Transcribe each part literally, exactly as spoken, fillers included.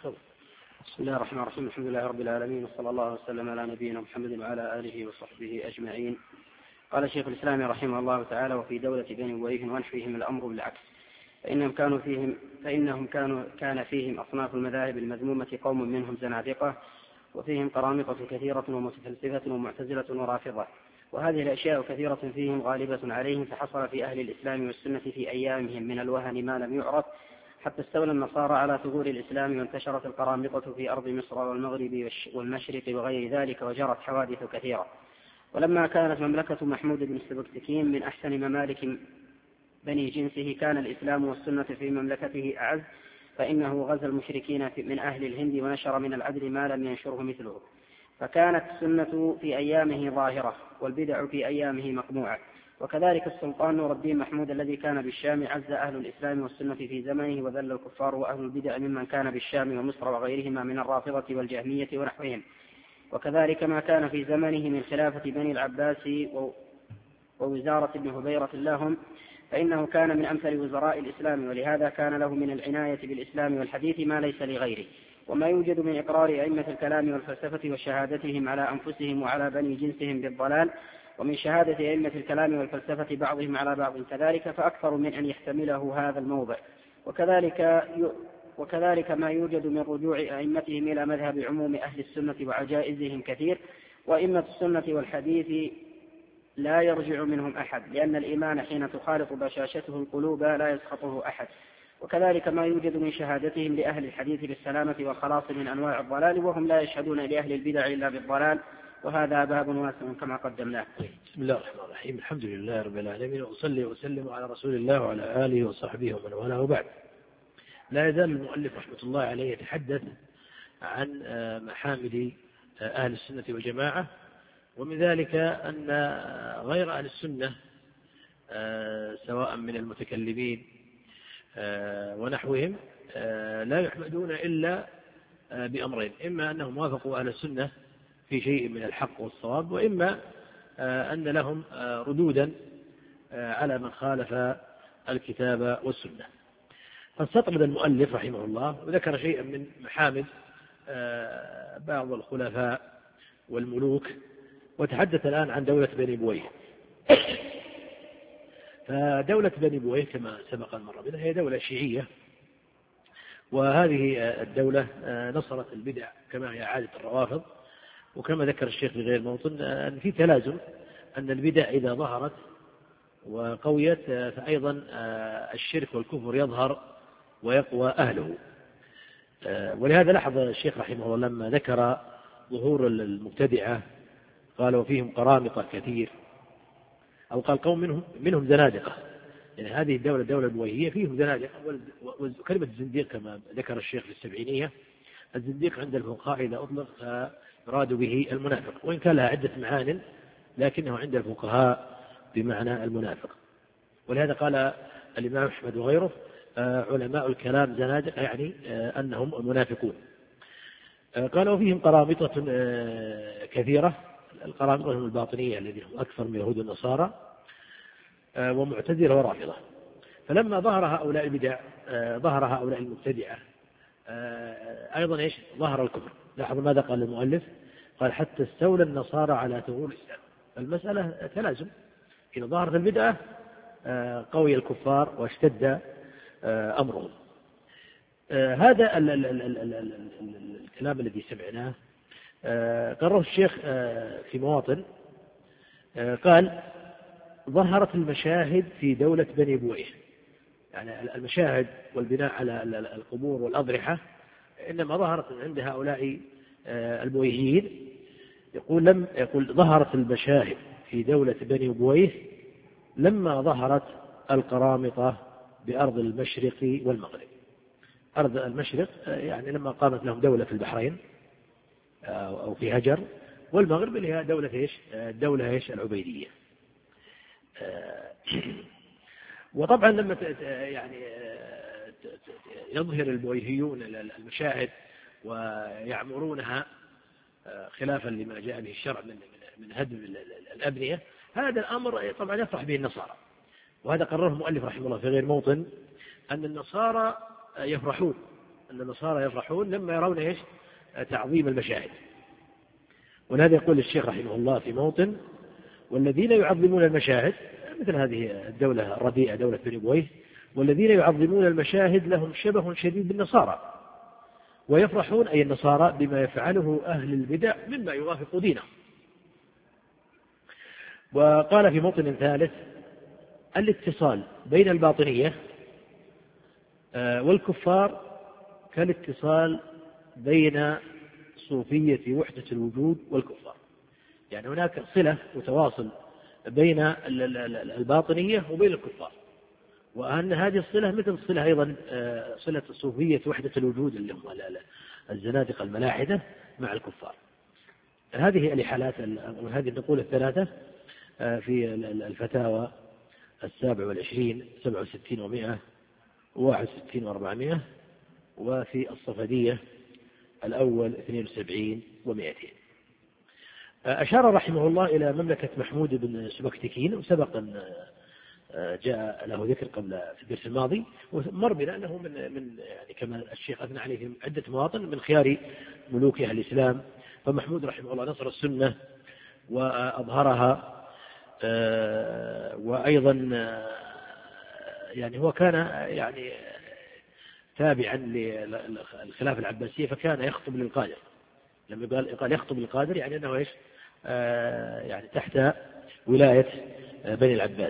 بسم الله الرحمن الرحيم. الحمد لله رب العالمين، وصلى الله وسلم على نبينا محمد وعلى آله وصحبه أجمعين. قال شيخ الإسلام رحمه الله تعالى: وفي دولة بني بويه ونحوهم الأمر بالعكس، فإنهم كانوا فيهم فإنهم كانوا كان فيهم أصناف المذاهب المذمومة قوم منهم زنادقة، وفيهم قرامطة كثيرة ومتفلسفة ومعتزلة ورافضة، وهذه الأشياء كثيرة فيهم غالبة عليهم، فحصل في أهل الإسلام والسنة في أيامهم من الوهن ما لم يعرف، حتى استولى النصارى على ثغور الإسلام، وانتشرت القرامطة في أرض مصر والمغرب والمشرق وغير ذلك، وجرت حوادث كثيرة. ولما كانت مملكة محمود بن السبكتكين من أحسن ممالك بني جنسه، كان الإسلام والسنة في مملكته أعز، فإنه غزا المشركين من أهل الهند ونشر من العدل ما لم ينشره مثله، فكانت السنة في أيامه ظاهرة والبدع في أيامه مقموعة. وكذلك السلطان نور الدين محمود الذي كان بالشام، عز أهل الإسلام والسنة في زمنه، وذل الكفار وأهل البدع ممن كان بالشام ومصر وغيرهما من الرافضة والجهمية ونحوهم. وكذلك ما كان في زمنه من خلافة بني العباس ووزارة ابن هبيرة لهم، فإنه كان من أمثل وزراء الإسلام، ولهذا كان له من العناية بالإسلام والحديث ما ليس لغيره. وما يوجد من إقرار أئمة الكلام والفلسفة وشهادتهم على أنفسهم وعلى بني جنسهم بالضلال، ومن شهادة أئمة الكلام والفلسفة بعضهم على بعض كذلك، فأكثر من أن يحتمله هذا الموضع. وكذلك وكذلك ما يوجد من رجوع أئمتهم إلى مذهب عموم أهل السنة وعجائزهم كثير. وأئمة السنة والحديث لا يرجع منهم أحد، لأن الإيمان حين تخالط بشاشته القلوب لا يسخطه أحد. وكذلك ما يوجد من شهادتهم لأهل الحديث بالسلامة والخلاص من أنواع الضلال، وهم لا يشهدون لأهل البدع إلا بالضلال، وهذا باب واسع كما قدمناه. بسم الله الرحمن الرحيم. الحمد لله رب العالمين، وأصلي وسلم على رسول الله وعلى آله وصحبه ومن والاه، وبعد. لا يزال المؤلف رحمة الله عليه يتحدث عن محامد أهل السنة والجماعة، ومن ذلك أن غير أهل السنة سواء من المتكلمين ونحوهم لا يحمدون إلا بأمرين: إما أنهم وافقوا أهل السنة في شيء من الحق والصواب، وإما أن لهم ردودا على من خالف الكتاب والسنة. فاستطرد المؤلف رحمه الله وذكر شيئا من محامد بعض الخلفاء والملوك، وتحدث الآن عن دولة بني بويه. فدولة بني بويه كما سبق المرة بنا هي دولة شيعية، وهذه الدولة نصرت البدع كما هي عادة الروافض. وكما ذكر الشيخ في غير موطن أن في تلازم، أن البدع إذا ظهرت وقويت فأيضا الشرك والكفر يظهر ويقوى أهله. ولهذا لاحظ الشيخ رحمه الله لما ذكر ظهور المبتدعة قال: وفيهم قرامطة كثير، أو قال قوم منهم منهم زنادقة. يعني هذه الدولة الدولة البويهية فيهم زنادقة. وكلمة الزنديق كما ذكر الشيخ في السبعينية، الزنديق عند الفقهاء إذا أطلق فيراد به المنافق، وإن كان لها عدة معان لكنه عند الفقهاء بمعنى المنافق. ولهذا قال الإمام أحمد وغيره: علماء الكلام زنادقة، يعني أنهم منافقون. قال: وفيهم قرامطة كثيرة. القرامطة هم الباطنية الذين هم أكثر من يهود النصارى، ومعتزلة ورافضة. فلما ظهر هؤلاء البدع ظهر هؤلاء المبتدعة أيضا إيش؟ ظهر الكفر. لاحظوا ماذا قال المؤلف؟ قال: حتى استولى النصارى على ثغور الإسلام. المسألة تلازم، إذا ظهرت البدعة قوي الكفار واشتد أمرهم. هذا الكلام الذي سمعناه قرره الشيخ في مواطن. قال: ظهرت المشاهد في دولة بني بويه، يعني المشاهد والبناء على القبور والأضرحة إنما ظهرت عند هؤلاء البويهيين. يقول لم يقول ظهرت المشاهد في دولة بني بويه لما ظهرت القرامطة بأرض المشرق والمغرب. أرض المشرق يعني لما قامت لهم دولة في البحرين أو في هجر، والمغرب اللي هي دولة إيش؟ الدولة إيش؟ العبيدية. وطبعا لما يعني يظهر البويهيون المشاهد ويعمرونها خلافا لما جاء به الشرع من من هدم الأبنية، هذا الأمر طبعا يفرح به النصارى. وهذا قرره المؤلف رحمه الله في غير موطن، أن النصارى يفرحون أن النصارى يفرحون لما يرون إيش تعظيم المشاهد. ولهذا يقول الشيخ رحمه الله في موطن: والذين يعظمون المشاهد، مثل هذه الدولة الرديئة دولة بني بويه، والذين يعظمون المشاهد لهم شبه شديد بالنصارى، ويفرحون أي النصارى بما يفعله أهل البدع مما يوافق دينهم. وقال في موطن ثالث: الاتصال بين الباطنية والكفار كالاتصال بين صوفية وحدة الوجود والكفار. يعني هناك صلة وتواصل بين الباطنية وبين الكفار، وأن هذه الصلة مثل الصلة أيضا صلة صوفية وحدة الوجود اللي هم الزنادقة الملاحدة مع الكفار. هذه الحالات، هذه النقول الثلاثة في الفتاوى السابع والعشرين سبع وستين ومائة واحد وستين وأربعمائة، وفي الصفدية الأول اثنين وسبعين ومائتين. أشار رحمه الله إلى مملكة محمود بن سبكتكين، وسبق أن جاء له ذكر قبل في الدرس الماضي، ومر بنا أنه من من يعني كما الشيخ أثنى عليه عدة مواطن من خيار ملوك أهل الإسلام. فمحمود رحمه الله نصر السنة وأظهرها، وأيضا يعني هو كان يعني تابعا للخلافة العباسية، فكان يخطب للقادر. لما قال قال يخطب للقادر يعني أنه إيش يعني تحت ولاية بني العباس.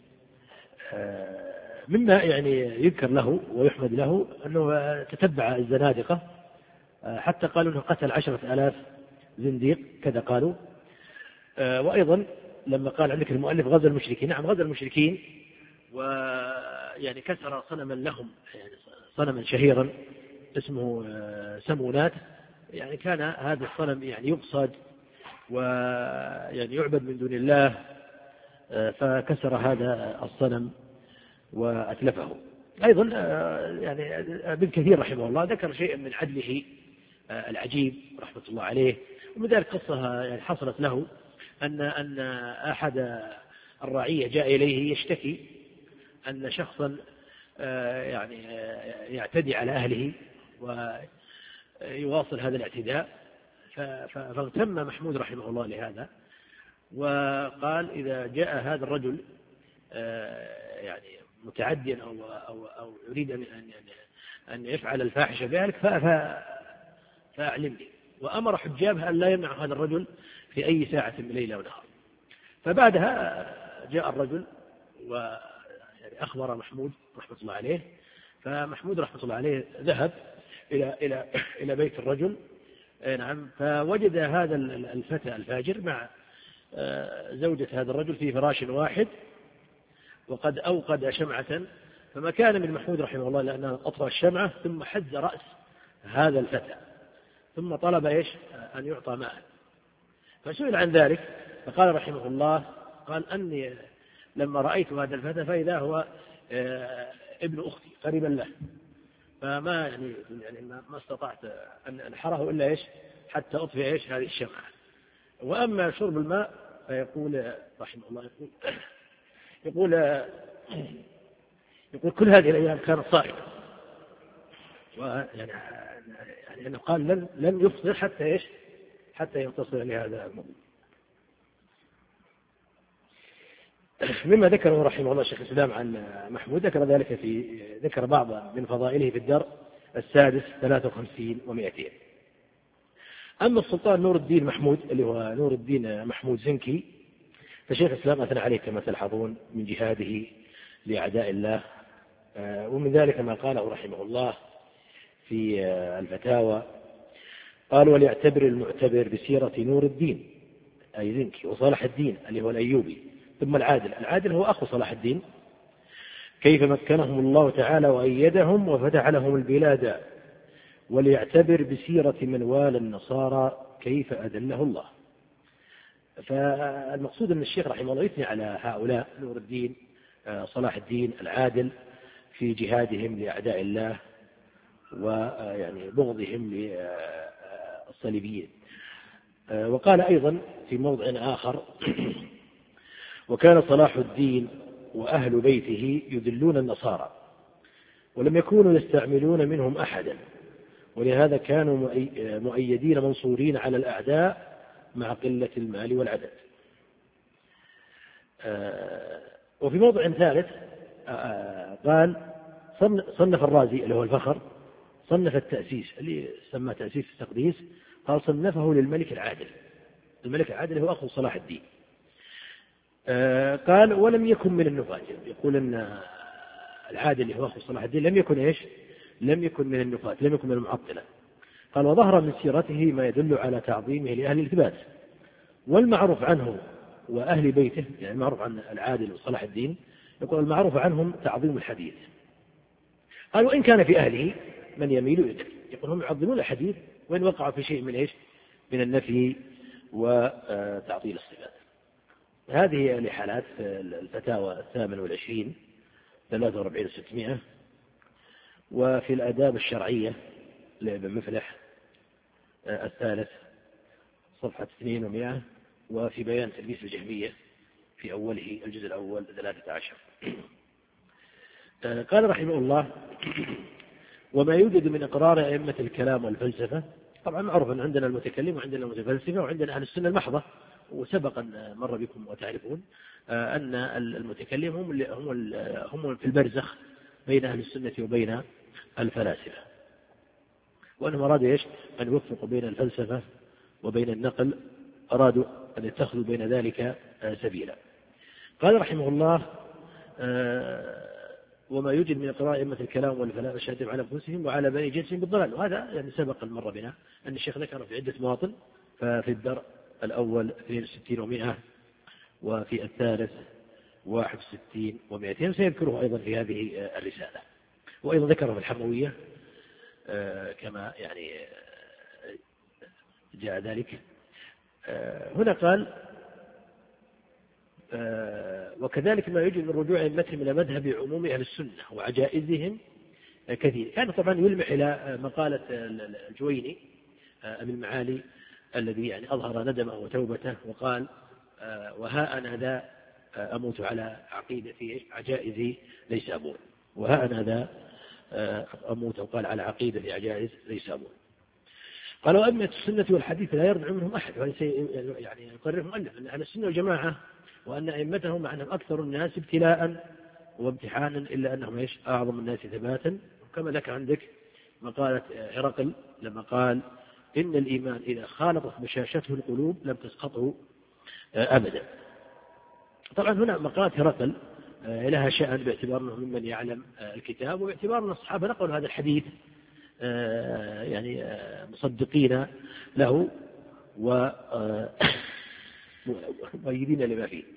مما يعني يذكر له ويحمد له أنه تتبع الزنادقة، حتى قالوا أنه قتل عشرة آلاف زنديق كذا قالوا. وأيضا لما قال عندك المؤلف غزا المشركين، نعم غزا المشركين، ويعني كسر صنما لهم، يعني صنما شهيرا اسمه سمونات، يعني كان هذا الصنم يعني يقصد ويعني يعبد من دون الله، فكسر هذا الصنم وأتلفه. أيضا يعني ابن كثير رحمه الله ذكر شيئا من عدله العجيب رحمة الله عليه، ومن ذلك قصة يعني حصلت له أن أن أحد الرعية جاء إليه يشتكي أن شخصا يعني يعتدي على أهله ويواصل هذا الاعتداء، فاغتم محمود رحمه الله لهذا، وقال: إذا جاء هذا الرجل يعني متعديا أو أو أو يريد أن أن يفعل الفاحشة بذلك فأعلمني. وأمر حجابها أن لا يمنع هذا الرجل في أي ساعة من ليلة ونهار. فبعدها جاء الرجل وأخبر محمود رحمة الله عليه، فمحمود رحمة الله عليه ذهب إلى إلى إلى بيت الرجل، نعم، فوجد هذا الفتى الفاجر مع زوجة هذا الرجل في فراش واحد، وقد أوقد شمعة، فما كان من محمود رحمه الله لأنه أطفأ الشمعة ثم حز رأس هذا الفتى، ثم طلب إيش أن يعطى ماء. فسئل عن ذلك فقال رحمه الله: قال أني لما رأيت هذا الفتى فإذا هو ابن أختي قريبا له، فما يعني يعني ما استطعت أن أنحره إلا إيش حتى أطفئ إيش هذه الشمعة. وأما شرب الماء فيقول رحمه الله يقول يقول يقول كل هذه الأيام كانت صائمة، ويعني يعني أنه قال لن لن يفطر حتى إيش حتى ينتصر لهذا الموضوع. مما ذكره رحمه الله الشيخ الإسلام عن محمود، ذكر ذلك في ذكر بعض من فضائله في الدرء السادس ثلاثة وخمسين ومائتين. أما السلطان نور الدين محمود اللي هو نور الدين محمود زنكي، فشيخ الإسلام أثنى عليه كما تلحظون من جهاده لأعداء الله، ومن ذلك ما قاله رحمه الله في الفتاوى، قال: وليعتبر المعتبر بسيرة نور الدين أي زنكي وصلاح الدين اللي هو الأيوبي، ثم العادل. العادل هو أخو صلاح الدين، كيف مكنهم الله تعالى وأيدهم وفتح لهم البلاد، وليعتبر بسيرة من والى النصارى كيف أذله الله. فالمقصود أن الشيخ رحمه الله يثني على هؤلاء نور الدين صلاح الدين العادل في جهادهم لأعداء الله ويعني بغضهم للصليبيين. وقال أيضا في موضع آخر: وكان صلاح الدين وأهل بيته يذلون النصارى ولم يكونوا يستعملون منهم أحدا، ولهذا كانوا مؤيدين منصورين على الأعداء مع قلة المال والعدد. وفي موضع ثالث قال صنف الرازي اللي هو الفخر صنف التأسيس اللي سمى تأسيس التقديس، قال صنفه للملك العادل. الملك العادل هو أخو صلاح الدين. قال ولم يكن من النفاة، يقول أن العادل اللي هو أخو صلاح الدين لم يكن إيش؟ لم يكن من النفاة، لم يكن من المعطلة. قال وظهر من سيرته ما يدل على تعظيمه لأهل الإثبات، والمعروف عنه وأهل بيته، يعني المعروف عن العادل وصلاح الدين، يقول المعروف عنهم تعظيم الحديث. قال وإن كان في أهله من يميل إليه، يقول هم يعظمون الحديث وإن وقع في شيء من إيش؟ من النفي وتعطيل الصفات. هذه لحالات الفتاوى الثامن والعشرين ثلاثة وأربعين وستمائة. وفي الآداب الشرعية لابن مفلح الثالث صفحة اثنين ومائة، وفي بيان تلبيس الجهمية في أوله الجزء الأول ثلاثة عشر. قال رحمه الله وما يوجد من إقرار أئمة الكلام والفلسفة. طبعا معروف أن عندنا المتكلم وعندنا المتفلسفة وعندنا أهل السنة المحضة، وسبق أن مر بكم وتعرفون أن المتكلم هم هم هم في البرزخ بين أهل السنة وبين الفلاسفة، وأنهم أرادوا إيش؟ أن يوفقوا بين الفلسفة وبين النقل، أرادوا أن يتخذوا بين ذلك سبيلا. قال رحمه الله وما يوجد من إقرار أئمة الكلام والفلاسفة شهادة على أنفسهم وعلى بني جنسهم بالضلال. وهذا يعني سبق المرة بنا أن الشيخ ذكر في عدة مواطن، ففي الدرء الأول اثنين وستين ومائة، وفي الثالث واحد وستين ومائتين، سيذكره أيضا في هذه الرسالة. وأيضا ذكره في الحموية كما يعني جاء ذلك. هنا قال وكذلك ما يوجد من رجوع أئمتهم إلى مذهب عموم أهل السنة وعجائزهم كثير. كان طبعا يلمح إلى مقالة الجويني أبي المعالي الذي يعني أظهر ندمه وتوبته وقال وها أنا ذا أموت على عقيدة عجائز ليس أبون، وها أنا ذا أموت وقال على عقيدة عجائز ليس أبون. قالوا أئمة السنة والحديث لا يرجع منهم أحد، وهذا يعني يقرر مؤلف أن أهل السنة والجماعة وأن أئمتهم مع أنهم أكثر الناس ابتلاء وامتحانا إلا أنهم إيش؟ أعظم الناس ثباتا. كما ذكر عندك مقالة هرقل لما قال إن الإيمان إذا خالطت بشاشته القلوب لم تسقطه أبدا. طبعا هنا مقالة هرقل لها شأن باعتبار أنه ممن يعلم الكتاب، وباعتبار أن الصحابة نقلوا هذا الحديث يعني مصدقين له ومؤيدين لما فيه.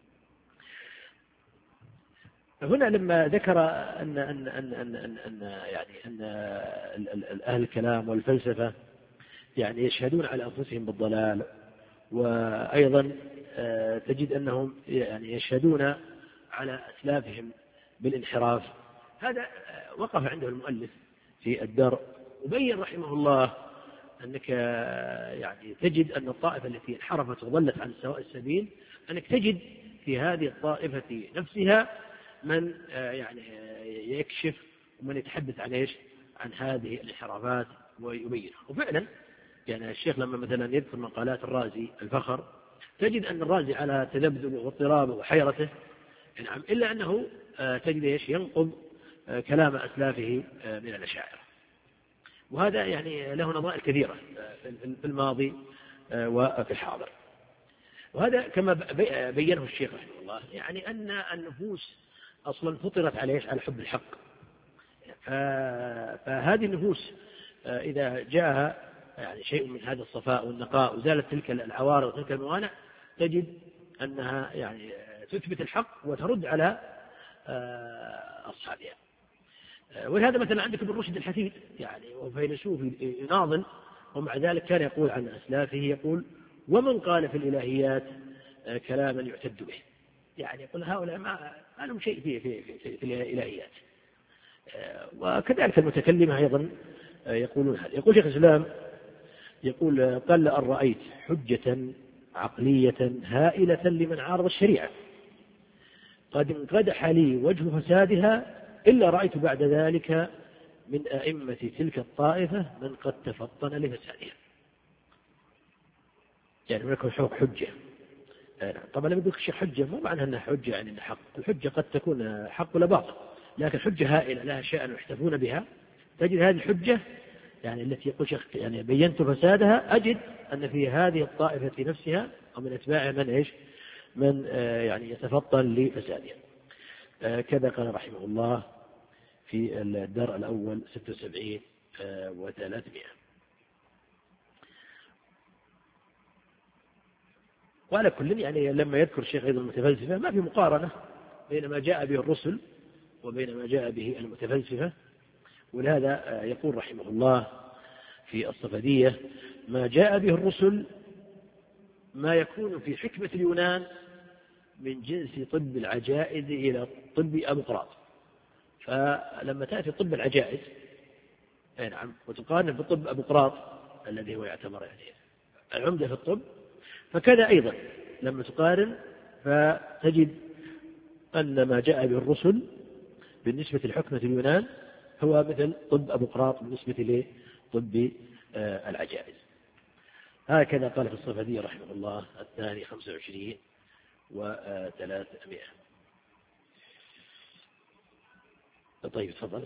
هنا لما ذكر أن أن أن أن أن, أن يعني أن أهل الكلام والفلسفة يعني يشهدون على أنفسهم بالضلال، وأيضا تجد أنهم يعني يشهدون على أسلافهم بالانحراف، هذا وقف عنده المؤلف في الدرء وبين رحمه الله أنك يعني تجد أن الطائفة التي انحرفت وضلت عن سواء السبيل أنك تجد في هذه الطائفة نفسها من يعني يكشف ومن يتحدث عن إيش؟ عن هذه الانحرافات ويبينها. وفعلا يعني الشيخ لما مثلا يذكر مقالات الرازي الفخر تجد أن الرازي على تذبذبه واضطرابه وحيرته نعم، إلا أنه تجد إيش؟ ينقض كلام أسلافه من الأشاعرة، وهذا يعني له نظائر كثيرة في الماضي وفي الحاضر. وهذا كما بينه الشيخ رحمه الله يعني أن النفوس أصلا فطرت على إيش؟ على حب الحق. فهذه النفوس إذا جاءها يعني شيء من هذا الصفاء والنقاء وزالت تلك العوارض وتلك الموانع تجد أنها يعني تثبت الحق وترد على أصحابها. ولهذا مثلا عندك ابن رشد الحفيد يعني وفيلسوف يناظل، ومع ذلك كان يقول عن أسلافه يقول ومن قال في الإلهيات كلاما يعتد به، يعني يقول هؤلاء ما لهم شيء في, في, في, في, في الإلهيات. وكذلك المتكلمة أيضا يقولون هذا. يقول شيخ الإسلام يقول قل أن رأيت حجة عقلية هائلة لمن عارض الشريعة قد انقدح لي وجه فسادها إلا رأيت بعد ذلك من أئمة تلك الطائفة من قد تفطن لفسادها، يعني هناك حجة. طبعا لما يقول الشيخ حجة مو معنى أنها حجة يعني أنها حق، الحجة قد تكون حق ولا باطل، لكن حجة هائلة لها شأن يحتفون بها. تجد هذه الحجة يعني التي يقول شيخ يعني بينت فسادها، أجد أن في هذه الطائفة نفسها أو من أتباعها من إيش من آه يعني يتفطن لفسادها. آه كذا قال رحمه الله في الدرء الأول ستة وسبعين آه وثلاثمائة. وعلى كل يعني لما يذكر الشيخ أيضا المتفلسفة ما في مقارنة بين ما جاء به الرسل وبين ما جاء به المتفلسفة. ولهذا يقول رحمه الله في الصفدية: ما جاء به الرسل ما يكون في حكمة اليونان من جنس طب العجائز إلى طب أبقراط. فلما تأتي طب العجائز نعم وتقارن بطب أبقراط الذي هو يعتبر يعني العمدة في الطب، فكذا أيضا لما تقارن فتجد أن ما جاء به الرسل بالنسبة لحكمة اليونان هو مثل طب أبقراط بالنسبة لطب العجائز. هكذا قال في الصفدية رحمه الله الثاني خمسة وعشرين وثلاثمائة. طيب تفضل.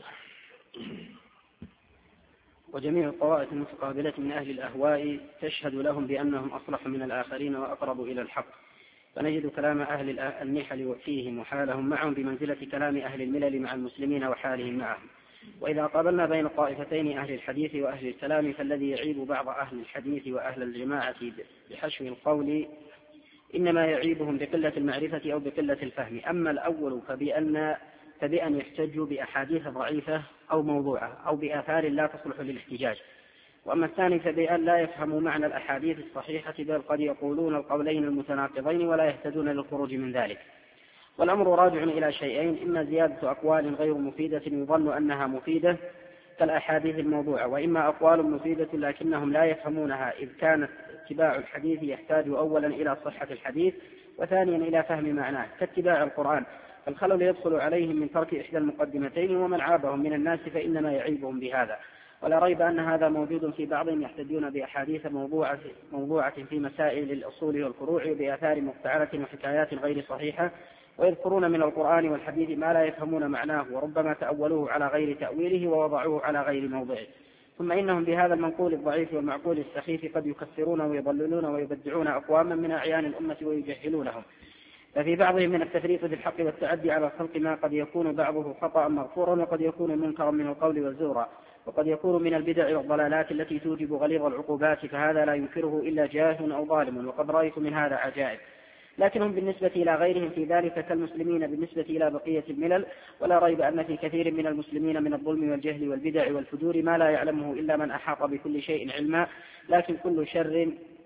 وجميع الطوائف المتقابلة من أهل الأهواء تشهد لهم بأنهم أصلح من الآخرين وأقرب إلى الحق، فنجد كلام أهل النحل فيهم وحالهم معهم بمنزلة كلام أهل الملل مع المسلمين وحالهم معهم. وإذا قابلنا بين الطائفتين أهل الحديث وأهل الكلام فالذي يعيب بعض أهل الحديث وأهل الجماعة بحشو القول إنما يعيبهم بقلة المعرفة أو بقلة الفهم. أما الأول فبأن فبأن يحتجوا بأحاديث ضعيفة أو موضوعة أو بآثار لا تصلح للاحتجاج. وأما الثاني فبأن لا يفهموا معنى الأحاديث الصحيحة بل قد يقولون القولين المتناقضين ولا يهتدون للخروج من ذلك. والأمر راجع إلى شيئين: إما زيادة أقوال غير مفيدة يظن أنها مفيدة كالأحاديث الموضوعة، وإما أقوال مفيدة لكنهم لا يفهمونها، إذ كانت اتباع الحديث يحتاج أولا إلى صحة الحديث وثانيا إلى فهم معناه، كاتباع القرآن، فالخلل يدخل عليهم من ترك إحدى المقدمتين، ومن عابهم من الناس فإنما يعيبهم بهذا. ولا ريب أن هذا موجود في بعضهم يحتجون بأحاديث موضوعة, موضوعة في مسائل الأصول والفروع وبآثار مفتعلة وحكايات غير صحيحة، ويذكرون من القرآن والحديث ما لا يفهمون معناه، وربما تأولوه على غير تأويله ووضعوه على غير موضعه. ثم إنهم بهذا المنقول الضعيف والمعقول السخيف قد يكثرون ويضللون ويبدعون أقواما من أعيان الأمة ويجهلونهم. ففي بعضهم من التفريط في الحق والتعدي على الخلق ما قد يكون بعضه خطأ مغفورا، وقد يكون منكرا من القول والزورا، وقد يكون من البدع والضلالات التي توجب غليظ العقوبات، فهذا لا ينكره إلا جاهل أو ظالم، وقد رأيت من هذا عجائب. لكنهم بالنسبة إلى غيرهم في ذلك كالمسلمين بالنسبة إلى بقية الملل. ولا ريب أن في كثير من المسلمين من الظلم والجهل والبدع والفجور ما لا يعلمه إلا من أحاط بكل شيء علما، لكن كل شر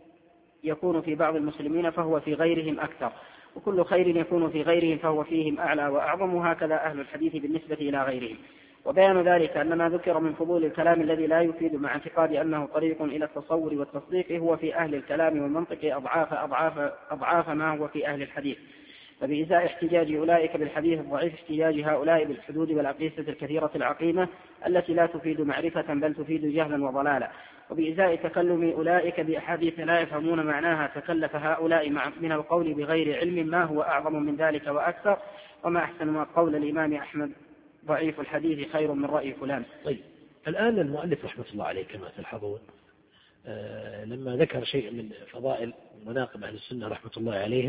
يكون في بعض المسلمين فهو في غيرهم أكثر، وكل خير يكون في غيرهم فهو فيهم أعلى وأعظم، وهكذا أهل الحديث بالنسبة إلى غيرهم. وبيان ذلك أن ما ذكر من فضول الكلام الذي لا يفيد مع اعتقاد أنه طريق إلى التصور والتصديق هو في أهل الكلام والمنطق أضعاف أضعاف أضعاف ما هو في أهل الحديث. فبإزاء احتجاج أولئك بالحديث الضعيف احتجاج هؤلاء بالحدود والأقيسة الكثيرة العقيمة التي لا تفيد معرفة بل تفيد جهلا وضلالا. وبإزاء تكلم أولئك بأحاديث لا يفهمون معناها تكلف هؤلاء من القول بغير علم ما هو أعظم من ذلك وأكثر. وما أحسن ما قول الإمام أحمد: ضعيف الحديث خير من رأي فلان. طيب الآن المؤلف رحمة الله عليه كما تلحظون آه لما ذكر شيء من فضائل مناقب أهل السنة رحمة الله عليهم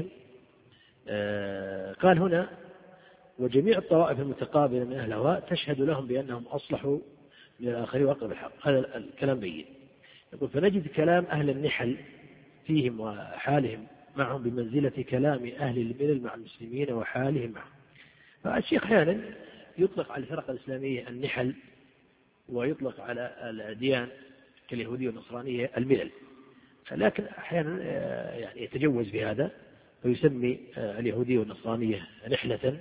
آه قال هنا: وجميع الطوائف المتقابلة من أهل الهواء تشهد لهم بأنهم أصلحوا من الآخرين وأقرب الحق. هذا الكلام بين. يقول: فنجد كلام أهل النحل فيهم وحالهم معهم بمنزلة كلام أهل الملل مع المسلمين وحالهم معهم. فالشيخ أحيانا يطلق على الفرق الإسلامية النحل، ويطلق على الأديان كاليهودية والنصرانية الملل، لكن أحيانا يعني يتجوز بهذا ويسمي اليهودية والنصرانية نحلة.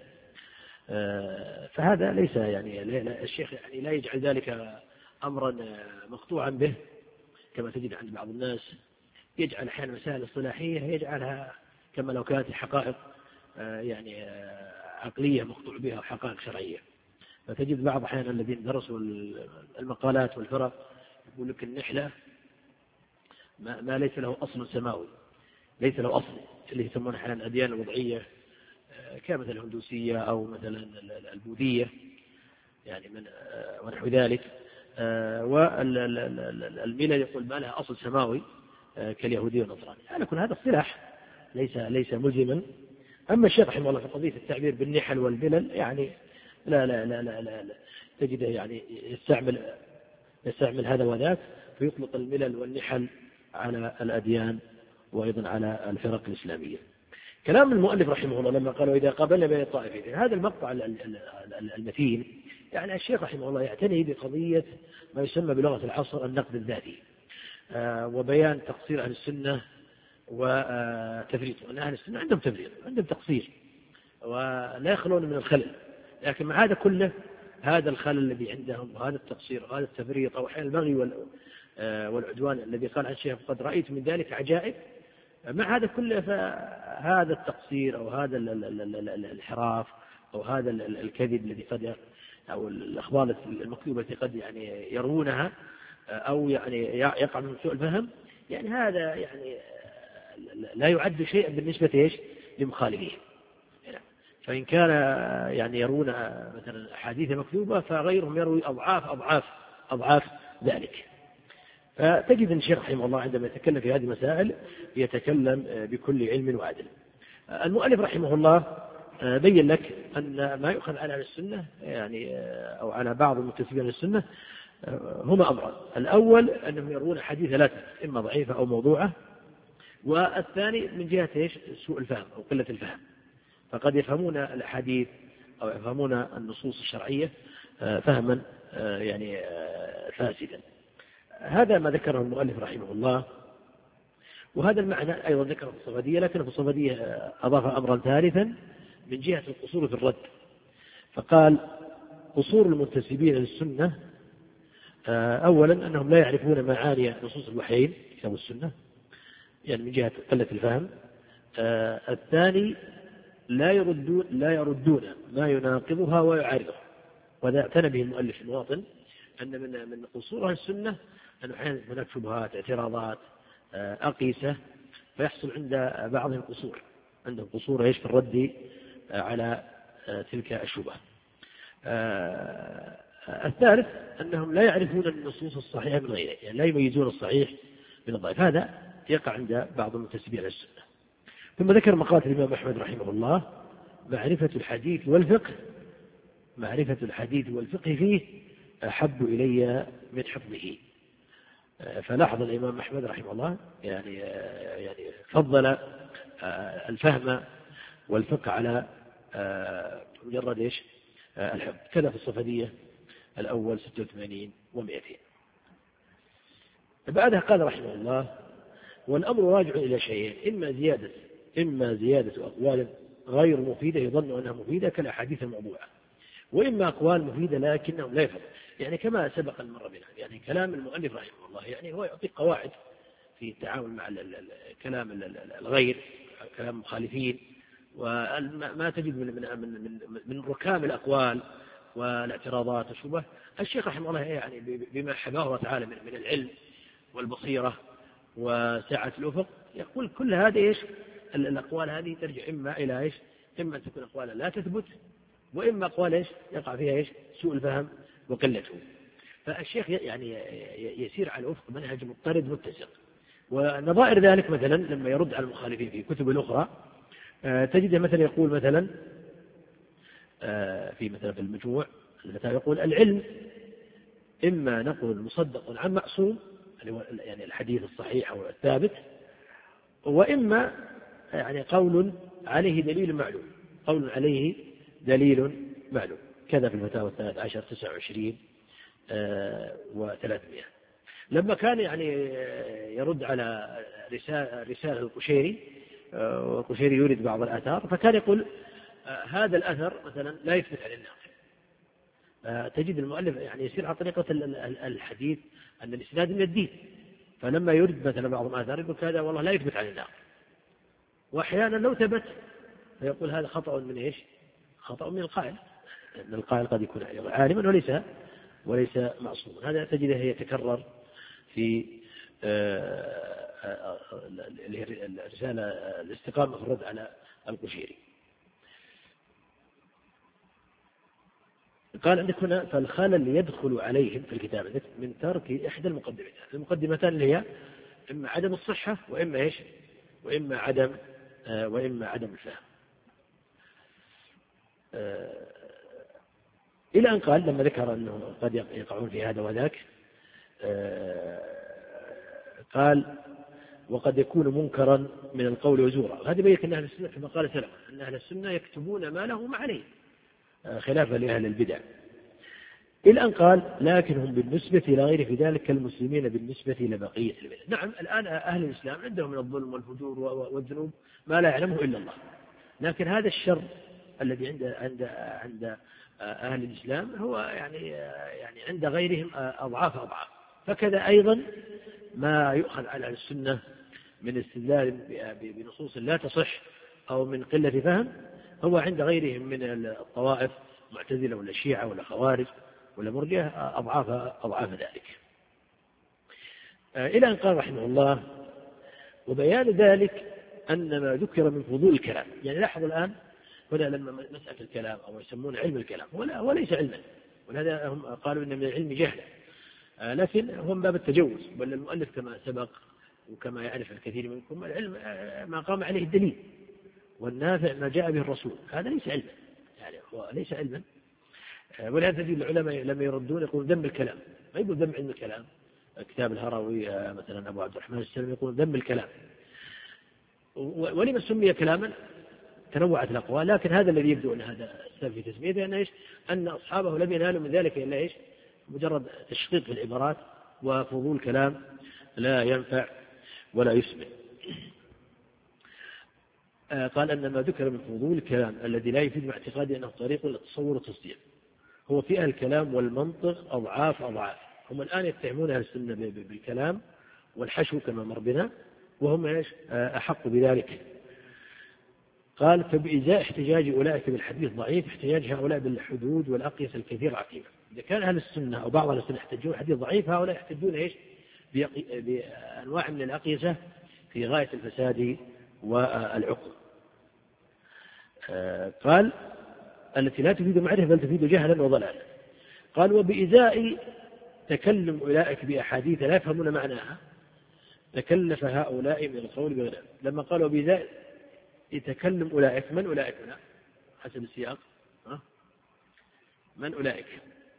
فهذا ليس يعني الشيخ يعني لا يجعل ذلك أمرا مقطوعا به كما تجد عند بعض الناس، يجعل أحيانا مسائل اصطلاحية يجعلها كما لو كانت الحقائق يعني عقلية مقطوع بها وحقائق شرعية. فتجد بعض أحيانا الذين درسوا المقالات والفرق يقول لك النحلة ما, ما ليس له أصل سماوي، ليس له أصل، اللي يسمونه أحيانا الأديان الوضعية كمثل الهندوسية أو مثلا البوذية يعني من ونحو ذلك. والملل يقول ما لها أصل سماوي كاليهودية والنصرانية. على كل هذا الصلاح ليس ليس ملزما. أما الشيخ رحمه الله في قضية التعبير بالنحل والملل يعني لا لا لا لا, لا, لا تجده يعني يستعمل يستعمل هذا وذاك، فيطلق الملل والنحل على الأديان وأيضا على الفرق الإسلامية. كلام المؤلف رحمه الله لما قالوا إذا قابلنا بين الطائفين، هذا المقطع المتين يعني الشيخ رحمه الله يعتني بقضية ما يسمى بلغة العصر النقد الذاتي، وبيان تقصير أهل السنة وتفريط. أن أهل السنة عندهم تفريط، عندهم تقصير ولا يخلون من الخلل، لكن مع هذا كله هذا الخلل الذي عندهم وهذا التقصير وهذا التفريط أو أحيانا البغي والعدوان الذي قال عن الشيخ قد رأيت من ذلك عجائب، مع هذا كله فهذا التقصير أو هذا الانحراف أو هذا الكذب الذي قد أو الأخبار المكتوبة التي قد يعني يروونها أو يعني يقع من سوء الفهم، يعني هذا يعني لا يعد شيئا بالنسبة إيش لمخالفيه. فإن كان يعني يرون مثلا أحاديث مكتوبة فغيرهم يروي أضعاف أضعاف أضعاف ذلك. فتجد أن الشيخ رحمه الله عندما يتكلم في هذه المسائل يتكلم بكل علم وعدل. المؤلف رحمه الله بين لك أن ما يؤخذ على السنة يعني أو على بعض المنتسبين للسنة هما أمران: الأول أنهم يرون حديث لا تثبت، إما ضعيفة أو موضوعة، والثاني من جهة إيش سوء الفهم أو قلة الفهم، فقد يفهمون الأحاديث أو يفهمون النصوص الشرعية فهما يعني فاسدا. هذا ما ذكره المؤلف رحمه الله. وهذا المعنى أيضا ذكره في الصفدية، لكن في الصفدية أضاف أمرا ثالثا من جهة القصور في الرد، فقال قصور المنتسبين للسنة أولا أنهم لا يعرفون معاني نصوص الوحيين كتاب السنة، يعني من جهة قلة الفهم. الثاني لا يردون لا يردون ما يناقضها ويعارضها، وذا اعتنى به المؤلف المواطن أن من من قصور السنة أن أحيانا هناك شبهات اعتراضات أقيسة، فيحصل عند بعضهم قصور، عندهم قصور ايش في الرد على تلك الشبهة. الثالث أنهم لا يعرفون النصوص الصحيحة من غيرها، يعني لا يميزون الصحيح من الضعيف، هذا يقع عند بعض المنتسبين على السنة. ثم ذكر مقالة الإمام أحمد رحمه الله: معرفة الحديث والفقه معرفة الحديث والفقه فيه أحب إلي من حفظه. فلاحظ الإمام أحمد رحمه الله يعني يعني فضل الفهم والفقه على مجرد إيش الحفظ. كذا في الصفدية الأول ستة وثمانين ومئتين. بعدها قال رحمه الله: والأمر راجع إلى شيئين: إما زيادة إما زيادة أقوال غير مفيدة يظن أنها مفيدة كالأحاديث الموضوعة، وإما أقوال مفيدة لكنهم لا يفضل، يعني كما سبق المرة بنا. يعني كلام المؤلف رحمه الله يعني هو يعطي قواعد في التعامل مع كلام الغير، كلام المخالفين، وما تجد من من من من ركام الأقوال والاعتراضات والشبه. الشيخ رحمه الله يعني بما حباه الله تعالى من من العلم والبصيرة وسعة الأفق يقول كل هذه إيش الأقوال هذه ترجع إما إلى إيش إما أن تكون أقوالا لا تثبت، وإما أقوال إيش يقع فيها إيش سوء الفهم وقلته. فالشيخ يعني يسير على وفق منهج مضطرد متسق. ونظائر ذلك مثلا لما يرد على المخالفين في كتب الأخرى تجد مثلا يقول مثلا في مثلا في المجموع مثلا يقول: العلم إما نقول مصدق عن معصوم، يعني الحديث الصحيح أو الثابت، وإما يعني قول عليه دليل معلوم قول عليه دليل معلوم. كذا في الفتاوى الثلاث عشر تسعة وعشرين وثلاثمائة. لما كان يعني يرد على رسالة, رسالة القشيري، والقشيري يورد بعض الآثار، فكان يقول هذا الأثر مثلا لا يثبت عن الناقل. تجد المؤلف يعني يسير على طريقة الحديث أن الإسناد من الدين، فلما يرد مثلا بعض الآثار يقول هذا والله لا يثبت عن الناقل، وأحيانا لو ثبت فيقول هذا خطأ من إيش خطأ من القائل أن القائل قد يكون عالما وليس وليس معصوما. هذا تجده يتكرر في الرسالة الاستقامة في الرد على القشيري. قال عندك هنا فالخلل يدخل عليهم في الكتاب من ترك إحدى المقدمتين. المقدمتان اللي هي إما عدم الصحة وإما إيش وإما عدم وإما عدم الفهم. إلى أن قال لما ذكر أنه قد يقعون في هذا وذاك قال وقد يكون منكرا من القول وزورا. هذا بيك أن أهل السنة كما قال سلمة أن أهل السنة يكتبون ما له ما عليه خلافا لأهل البدع. إلى أن قال لكنهم بالنسبة إلى غير في ذلك كالمسلمين بالنسبة إلى بقية البدع. نعم الآن أهل الإسلام عندهم من الظلم والفجور والذنوب ما لا يعلمه إلا الله، لكن هذا الشر الذي عند عند عند أهل الإسلام هو يعني يعني عند غيرهم أضعاف أضعاف. فكذا أيضا ما يؤخذ على السنة من استدلال بنصوص لا تصح أو من قلة فهم هو عند غيرهم من الطوائف معتزلة ولا شيعة ولا خوارج ولا مرجئة أضعاف أضعاف ذلك. إلى أن قال رحمه الله وبيان ذلك أن ما ذكر من فضول الكلام. يعني لاحظوا الآن هنا لما مسألة الكلام أو يسمون علم الكلام هو ليس علما، ولهذا هم قالوا إن من العلم جهلا، لكن هو من باب التجوز. بل المؤلف كما سبق وكما يعرف الكثير منكم العلم ما قام عليه الدليل والنافع ما جاء به الرسول، هذا ليس علما، يعني هو ليس علما. ولهذا تجد العلماء لما يردون يقول ذم الكلام، ما يقول ذم علم الكلام. كتاب الهروي مثلا أبو عبد الرحمن السلمي يقول ذم الكلام. ولما سمي كلاما تنوعت الأقوال، لكن هذا الذي يبدو أن هذا السبب في تسميته أن إيش أن أصحابه لم ينالوا من ذلك إلا إيش مجرد تشقيق في العبارات وفضول كلام لا ينفع ولا يسمع. قال أن ما ذكر من فضول الكلام الذي لا يفيد مع اعتقادي أنه طريق للتصور والتصديق هو في أهل الكلام والمنطق أضعاف أضعاف. هم الآن يتهمون أهل السنة بالكلام والحشو كما مر بنا، وهم إيش أحق بذلك. قال فبإزاء احتجاج أولئك بالحديث ضعيف احتجاج هؤلاء بالحدود والأقيس الكثير عقيمة. إذا كان أهل السنة أو بعض أهل السنة يحتجون حديث ضعيف هؤلاء يحتجون إيش بأنواع من الأقيسة في غاية الفساد والعقل. قال التي لا تفيد معرفة بل تفيد جهلا وضلالا. قال وبإزاء تكلم أولئك بأحاديث لا يفهمون معناها تكلف هؤلاء من القول بغير. لما قالوا بإزاء يتكلم أولئك، من أولئك هنا حسب السياق؟ ها؟ من أولئك؟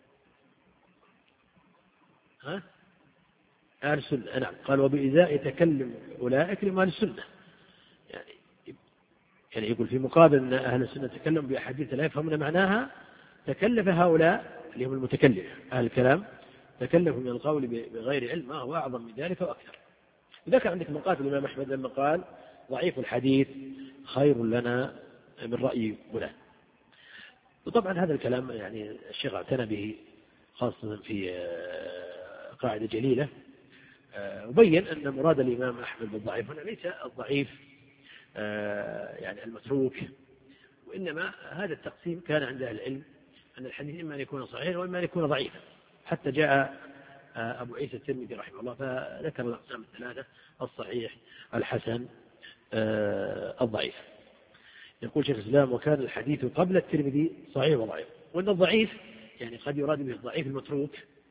ها؟ أهل السنة. نعم. قال وبإزاء يتكلم أولئك لما أهل السنة، يعني يعني يقول في مقابل أن أهل السنة تكلموا بأحاديث لا يفهمون معناها تكلف هؤلاء اللي هم المتكلم أهل الكلام تكلفوا من القول بغير علم ما هو أعظم من ذلك وأكثر. ذكر عندك مقال الإمام أحمد لما قال ضعيف الحديث خير لنا من رأي فلان. وطبعا هذا الكلام يعني الشيخ اعتنى به خاصة في قاعدة جليلة، وبين أن مراد الإمام أحمد بالضعيف هنا ليس الضعيف يعني المتروك، وإنما هذا التقسيم كان عند أهل العلم أن الحديث إما أن يكون صحيحا وإما أن يكون ضعيفا، حتى جاء أبو عيسى الترمذي رحمه الله فذكر الأقسام الثلاثة الصحيح الحسن الضعيف. يقول شيخ الإسلام وكان الحديث قبل الترمذي صحيح وضعيف. وأن الضعيف يعني قد يراد به الضعيف المتروك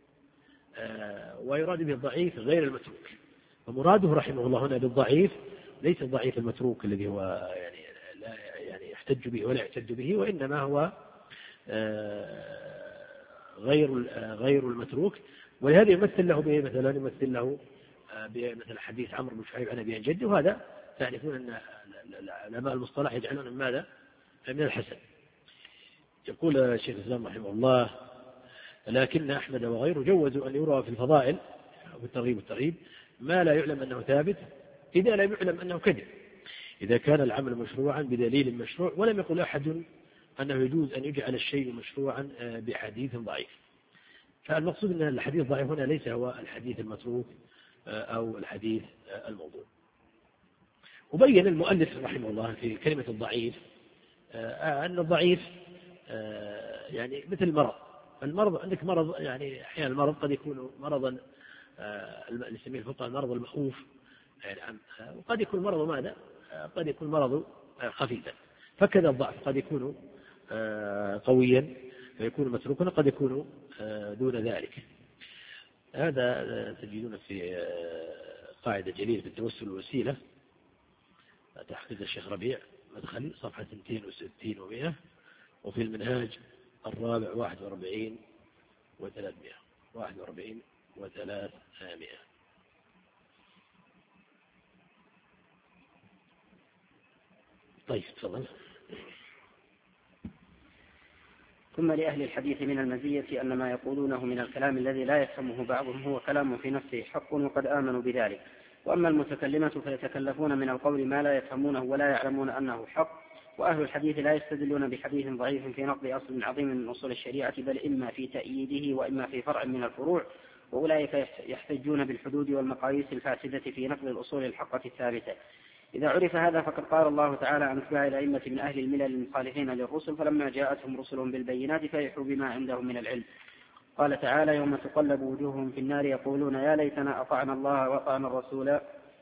ويراد به الضعيف غير المتروك. فمراده رحمه الله هنا بالضعيف ليس الضعيف المتروك الذي هو يعني لا يعني يحتج به ولا يحتج به، وإنما هو غير غير المتروك. ولهذا يمثل له به مثلا يمثل له بمثل حديث عمرو بن شعيب عن أبي جده، وهذا تعرفون أن العلماء المصطلح يجعلون من ماذا؟ من الحسن. يقول الشيخ الإسلام رحمه الله لكن أحمد وغيره جوزوا أن يروى في الفضائل أو في الترغيب والترهيب ما لا يعلم أنه ثابت إذا لا يعلم أنه كذب، إذا كان العمل مشروعا بدليل مشروع، ولم يقل أحد أنه يجوز أن يجعل الشيء مشروعا بحديث ضعيف. فالمقصود أن الحديث الضعيف هنا ليس هو الحديث المتروك أو الحديث الموضوع. وبين المؤلف رحمه الله في كلمة الضعيف أن الضعيف يعني مثل المرض. المرض عندك مرض، يعني أحيانا المرض قد يكون مرضا اللي يسميه الفقهاء المرض المخوف، يعني وقد يكون مرض ماذا؟ قد يكون مرض خفيفا. فكذا الضعف قد يكون قويا فيكون متروكا، قد يكون دون ذلك. هذا تجدون في قاعدة جليلة في التوسل والوسيلة تحقيق الشيخ ربيع مدخلي صفحة اثنين وستين ومئة، وفي المنهاج الرابع واحد وأربعين وثلاثمائة واحد وأربعين وثلاثمائة. طيب تفضل. ثم لأهل الحديث من المزية أن ما يقولونه من الكلام الذي لا يفهمه بعضهم هو كلام في نفسه حق وقد آمنوا بذلك، وأما المتكلمة فيتكلفون من القول ما لا يفهمونه ولا يعلمون أنه حق. وأهل الحديث لا يستدلون بحديث ضعيف في نقض أصل عظيم من أصول الشريعة، بل إما في تأييده وإما في فرع من الفروع، وأولئك يحتجون بالحدود والمقاييس الفاسدة في نقض الأصول الحقة الثابتة. إذا عرف هذا فقد قال الله تعالى عن اتباع الأئمة من أهل الملل المخالفين للرسل فلما جاءتهم رسلهم بالبينات فرحوا بما عندهم من العلم. قال تعالى: يوم تقلب وجوههم في النار يقولون يا ليتنا أطعنا الله وأطعنا الرسول،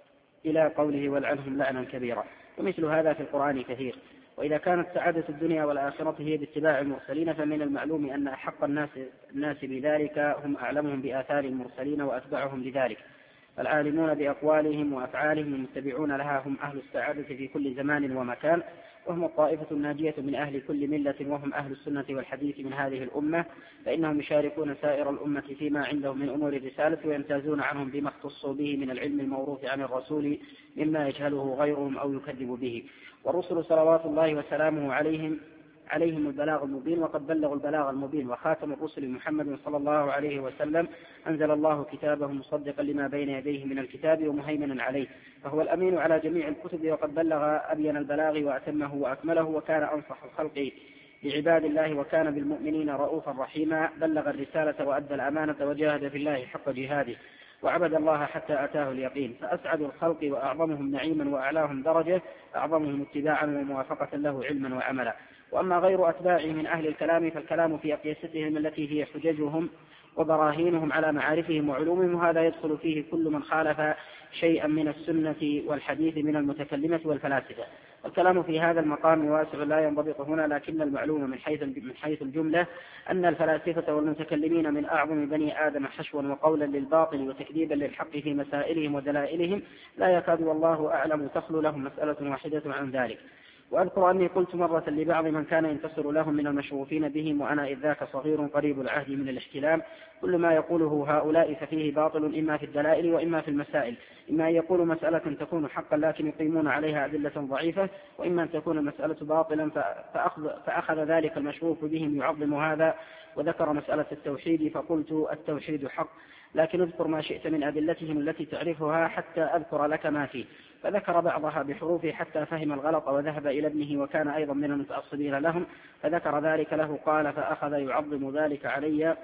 إلى قوله والعنهم لعنا كبيرا. ومثل هذا في القرآن كثير. وإذا كانت سعادة الدنيا والآخرة هي باتباع المرسلين فمن المعلوم أن أحق الناس, الناس بذلك هم أعلمهم بآثار المرسلين وأتبعهم لذلك. العالمون بأقوالهم وأفعالهم المتبعون لها هم أهل السعادة في كل زمان ومكان، وهم الطائفة الناجية من أهل كل ملة، وهم أهل السنة والحديث من هذه الأمة، فإنهم يشاركون سائر الأمة فيما عندهم من أمور الرسالة ويمتازون عنهم بما اختصوا به من العلم الموروث عن الرسول مما يجهله غيرهم أو يكذب به. والرسل صلوات الله وسلامه عليهم عليهم البلاغ المبين، وقد بلغوا البلاغ المبين. وخاتم الرسل محمد صلى الله عليه وسلم أنزل الله كتابه مصدقا لما بين يديه من الكتاب ومهيمنا عليه، فهو الأمين على جميع الكتب، وقد بلغ أبين البلاغ وأتمه وأكمله، وكان أنصح الخلق لعباد الله، وكان بالمؤمنين رؤوفا رحيما. بلغ الرسالة وأدى الأمانة وجاهد في الله حق جهاده وعبد الله حتى أتاه اليقين. فأسعد الخلق وأعظمهم نعيما وأعلاهم درجة أعظمهم اتباعا وموافقة له علما وعملا. وأما غير أتباعه من أهل الكلام فالكلام في أقيستهم التي هي حججهم وبراهينهم على معارفهم وعلومهم، وهذا يدخل فيه كل من خالف شيئا من السنة والحديث من المتكلمة والفلاسفة. الكلام في هذا المقام واسع لا ينضبط هنا، لكن المعلوم من حيث من حيث الجملة أن الفلاسفة والمتكلمين من أعظم بني آدم حشوا وقولا للباطل وتكذيبا للحق في مسائلهم ودلائلهم، لا يكاد والله أعلم تخلو لهم مسألة واحدة عن ذلك. وأذكر أني قلت مرة لبعض من كان ينتصر لهم من المشغوفين بهم وأنا إذ ذاك صغير قريب العهد من الاحتلام: كل ما يقوله هؤلاء ففيه باطل، إما في الدلائل وإما في المسائل، إما أن يقولوا مسألة تكون حقا لكن يقيمون عليها أدلة ضعيفة، وإما أن تكون المسألة باطلا فأخذ, فأخذ ذلك المشغوف بهم يعظم هذا. وذكر مسألة التوحيد فقلت التوحيد حق، لكن اذكر ما شئت من أدلتهم التي تعرفها حتى أذكر لك ما فيه. فذكر بعضها بحروفه حتى فهم الغلط وذهب إلى ابنه وكان أيضا من المتأصلين لهم فذكر ذلك له. قال: فأخذ يعظم ذلك علي،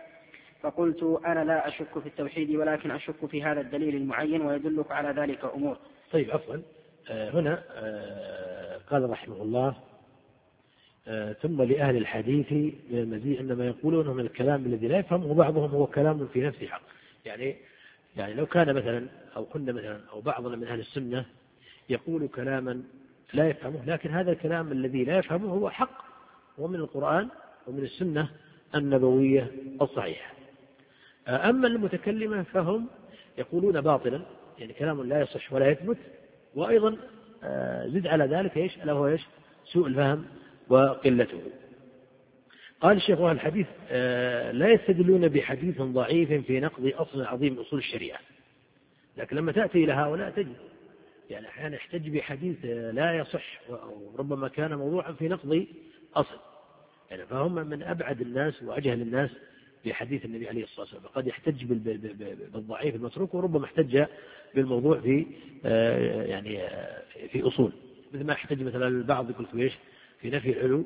فقلت: أنا لا أشك في التوحيد ولكن أشك في هذا الدليل المعين ويدلك على ذلك أمور. طيب عفوا، هنا قال رحمه الله: ثم لأهل الحديث من المزيد أن ما يقولونه من الكلام الذي لا يفهمه بعضهم هو كلام في نفسه حق. يعني يعني لو كان مثلا أو كنا مثلا أو بعضنا من أهل السنة يقول كلاما لا يفهمه، لكن هذا الكلام الذي لا يفهمه هو حق ومن القرآن ومن السنة النبوية الصحيحة. أما المتكلمة فهم يقولون باطلا، يعني كلام لا يصح ولا يثبت، وأيضا زد على ذلك إيش له هو إيش سوء الفهم وقلته. قال الشيخ: أهل الحديث لا يستدلون بحديث ضعيف في نقض أصل عظيم أصول الشريعة. لكن لما تأتي إلى هؤلاء تجد يعني أحيانا يحتج بحديث لا يصح وربما كان موضوعا في نقض أصل، يعني فهم من أبعد الناس وأجهل الناس بحديث النبي عليه الصلاة والسلام. قد يحتج بالضعيف المتروك وربما احتج بالموضوع في يعني في أصول، مثل ما يحتج مثلا البعض يقول في إيش في نفي العلو،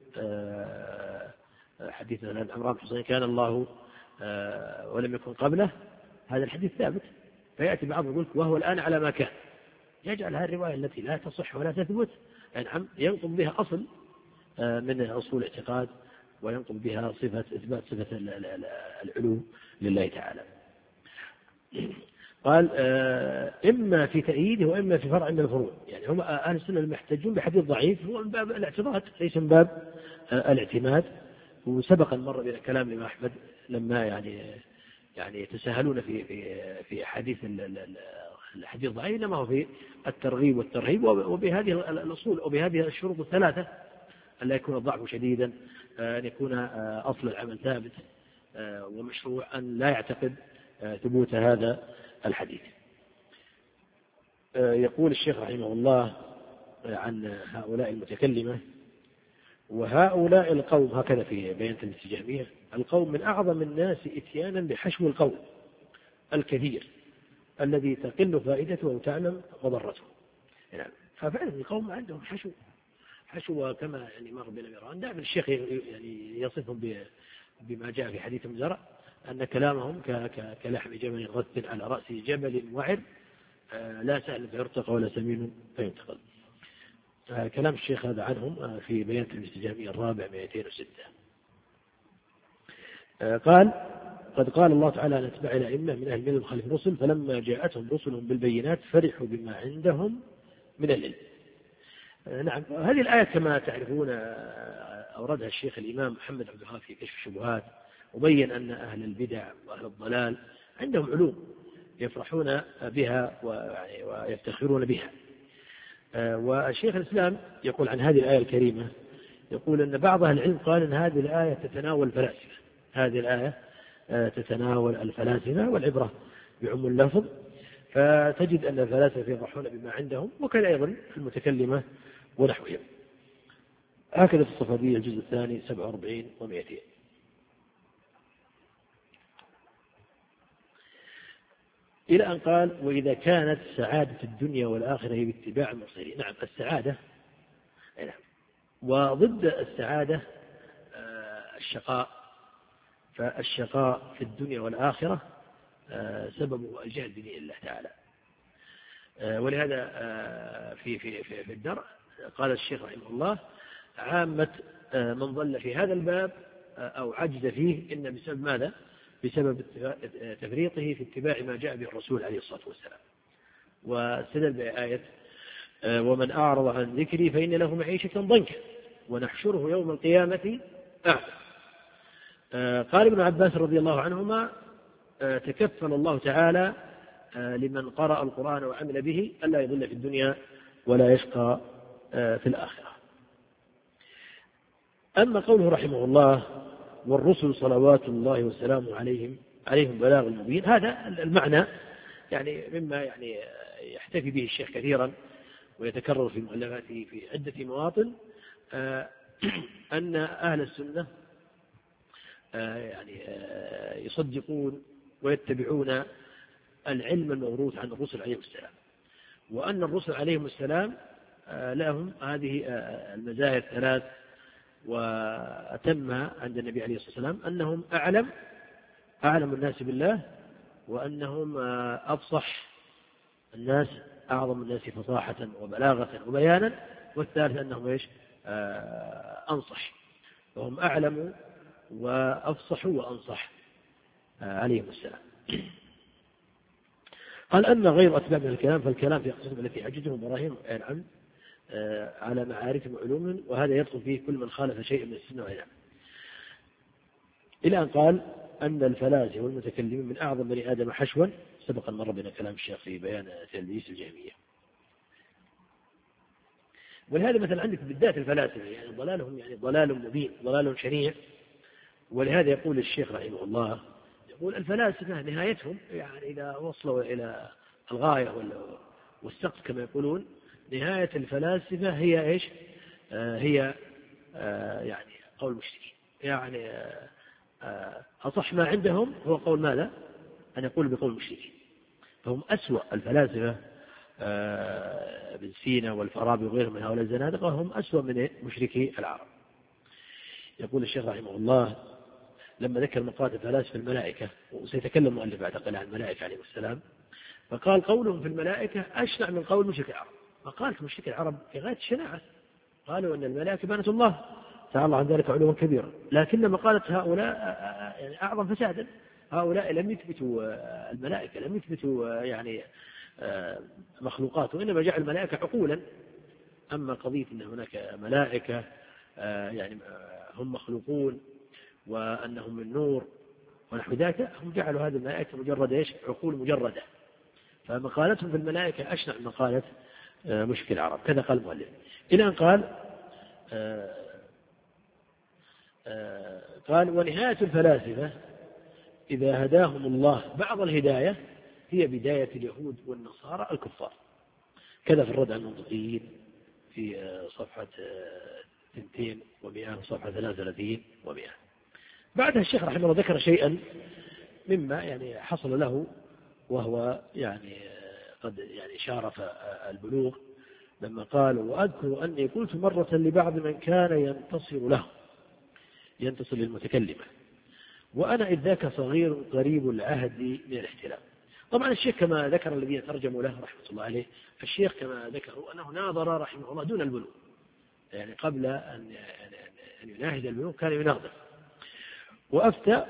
حديث عن عمران حسين كان الله ولم يكن قبله، هذا الحديث ثابت، فيأتي بعض يقول وهو الآن على ما كان، يجعل هذه الرواية التي لا تصح ولا تثبت يعني ينقض بها أصل من أصول الاعتقاد وينقض بها صفة إثبات صفة العلو لله تعالى. قال إما في تأييده وإما في فرع من الفروع، يعني هم أهل السنة المحتجون بحديث ضعيف هو من باب الاعتراض ليس من باب الاعتماد. وسبق المرة بين كلام الإمام أحمد لما يعني يعني يتساهلون في في في حديث الحديث الضعيف، إنما هو في الترغيب والترهيب، وبهذه الأصول وبهذه الشروط الثلاثة: أن لا يكون الضعف شديدا، أن يكون أصل العمل ثابت، ومشروع أن لا يعتقد ثبوت هذا الحديث. يقول الشيخ رحمه الله عن هؤلاء المتكلمة: وهؤلاء القوم، هكذا في بيان الاستجابية، القوم من أعظم الناس إتيانا بحشو القول الكثير الذي تقل فائدته وتعلم مضرته. يعني ففعلا القوم عندهم حشو حشو كما يعني مر بنا مران. دائما الشيخ يعني يصفهم بما جاء في حديث المزرع أن كلامهم كلحم جبل غث على رأس جبل وعر، لا سهل فيرتقى ولا سمين فينتقل. كلام الشيخ هذا عنهم في بيان الاستجابية الرابع مئتين وستة. قال: قد قال الله تعالى عن أتباع الأئمة من أهل الملة وخلف الرسل فلما جاءتهم رسلهم بالبينات فرحوا بما عندهم من العلم. نعم، هذه الآية كما تعرفون أوردها الشيخ الإمام محمد عبد الوهاب في كشف الشبهات، وبين أن أهل البدع وأهل الضلال عندهم علوم يفرحون بها ويفتخرون بها. والشيخ الإسلام يقول عن هذه الآية الكريمة، يقول أن بعض أهل العلم قال أن هذه الآية تتناول الفلاسفة، هذه الآية تتناول الفلاسفة والعبرة بعموم اللفظ، فتجد أن الفلاسفة يفرحون بما عندهم، وكذا أيضا المتكلمة ونحوهم. هكذا في الصفدية الجزء الثاني سبعة وأربعين ومئتين. إلى أن قال: وإذا كانت سعادة الدنيا والآخرة باتباع المرسلين. نعم، السعادة نعم. وضد السعادة الشقاء، فالشقاء في الدنيا والآخرة سببه الجهل بدين الله تعالى. ولهذا في في في الدرء قال الشيخ رحمه الله: عامة من ضل في هذا الباب أو عجز فيه إن بسبب ماذا؟ بسبب تفريطه في اتباع ما جاء به الرسول عليه الصلاة والسلام. واستدل بآية: ومن أعرض عن ذكري فإن له معيشة ضنكا ونحشره يوم القيامة أعمى. قال ابن عباس رضي الله عنهما: تكفل الله تعالى لمن قرأ القرآن وعمل به ألا يضل في الدنيا ولا يشقى في الآخرة. أما قوله رحمه الله: والرسل صلوات الله وسلامه عليهم عليهم بلاغ المبين، هذا المعنى يعني مما يعني يحتفي به الشيخ كثيرا ويتكرر في مؤلفاته في عدة مواطن، أن أهل السنة يعني يصدقون ويتبعون العلم الموروث عن الرسل عليهم السلام، وأن الرسل عليهم السلام لهم هذه المزايا الثلاث وأتمها عند النبي عليه الصلاة والسلام: أنهم أعلم أعلم الناس بالله، وأنهم أفصح الناس أعظم الناس فصاحة وبلاغة وبيانا، والثالث أنهم إيش؟ أنصح، وهم أعلم وأفصح وأنصح عليهم السلام. قال: أما غير أتباع من الكلام فالكلام في أقسام التي حجتهم براهين العلم على معارفهم وعلومهم، وهذا يدخل فيه كل من خالف شيء من السنة والعلم. إلى أن قال أن الفلاسفة والمتكلمين من أعظم بني آدم حشوا، سبق أن مر بنا كلام الشيخ في بيان تلبيس الجهمية. ولهذا مثلا عندك بالذات الفلاسفة يعني ضلالهم يعني ضلال مبين، ضلال شنيع. ولهذا يقول الشيخ رحمه الله، يقول الفلاسفة نهايتهم يعني إذا وصلوا إلى الغاية والسقف كما يقولون، نهاية الفلاسفة هي إيش؟ آه هي آه يعني قول المشركين، يعني آه أصح ما عندهم هو قول ماذا؟ أن يقول بقول المشركين. فهم أسوأ الفلاسفة، آه ابن سينا والفارابي وغيرهم من هؤلاء الزنادقة، هم أسوأ من مشركي العرب. يقول الشيخ رحمه الله لما ذكر مقالة فلاسفة الملائكة، وسيتكلم مؤلف بعد قليل عن الملائكة عليه السلام، فقال: قولهم في الملائكة أشنع من قول مشرك العرب. فقالت مشرك العرب في غاية الشناعة، قالوا أن الملائكة بنات الله، تعالى الله عن ذلك علوا كبيرا. لكن مقالة هؤلاء يعني أعظم فسادا. هؤلاء لم يثبتوا الملائكة، لم يثبتوا يعني مخلوقات، وإنما جعل الملائكة عقولا. أما قضية أن هناك ملائكة يعني هم مخلوقون وأنهم من نور ونحو ذلك، هم جعلوا هذه الملائكة مجرد إيش؟ عقول مجردة. فمقالتهم في الملائكة أشنع من مقالة مشكل العرب. كذا قال المؤلف، إلى أن قال قال ونهاية الفلاسفة إذا هداهم الله بعض الهداية هي بداية اليهود والنصارى الكفار. كذا في الرد على المنطقيين في صفحة اثنتين ومئة وصفحة ثلاثة وثلاثين ومئة. بعدها الشيخ رحمه الله ذكر شيئا مما يعني حصل له، وهو يعني قد يعني شارف البلوغ، لما قال وأذكر أني قلت مرة لبعض من كان ينتصر له، ينتصر للمتكلمة، وأنا إذ ذاك صغير قريب العهد من الاحتلام. طبعا الشيخ كما ذكر الذين ترجموا له رحمة الله عليه، الشيخ كما ذكروا أنه ناظر رحمه الله دون البلوغ، يعني قبل أن يناهد البلوغ كان يناظر، وأفتى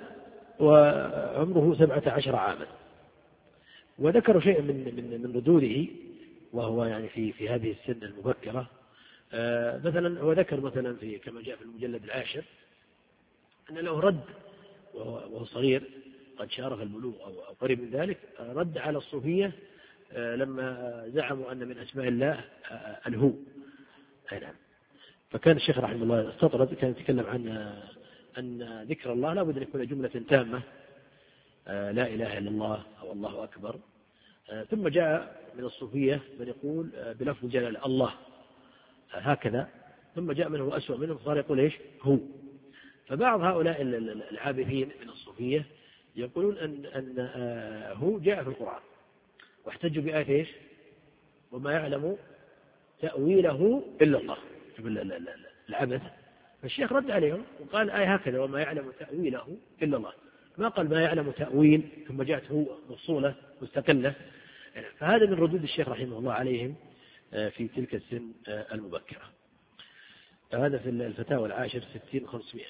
وعمره سبعة عشر عاما. وذكروا شيئا من من من ردوده، وهو يعني في في هذه السن المبكرة. آه مثلا هو ذكر مثلا في كما جاء في المجلد العاشر أن له رد وهو صغير قد شارف البلوغ أو قريب من ذلك، رد على الصوفية آه لما زعموا أن من أسماء الله آه الهو. نعم. فكان الشيخ رحمه الله استطرد، كان يتكلم عن أن ذكر الله لا بد أن يكون جملة تامة، آه لا إله إلا الله أو الله أكبر. آه ثم جاء من الصوفية من يقول آه بلفظ جلال الله آه هكذا، ثم جاء من هو أسوأ منهم صار يقول إيش هو. فبعض هؤلاء العابثين من الصوفية يقولون أن, أن آه هو جاء في القرآن، واحتجوا بآية إيش وما يعلم تأويله إلا الله، العبث. فالشيخ رد عليهم وقال آية هكذا وما يعلم تأويله إلا الله، ما قال ما يعلم تأويل ثم جاءت هو مفصولة مستقلة. فهذا من ردود الشيخ رحمه الله عليهم في تلك السن المبكرة. هذا في الفتاوى العاشر ستين خمسمائة.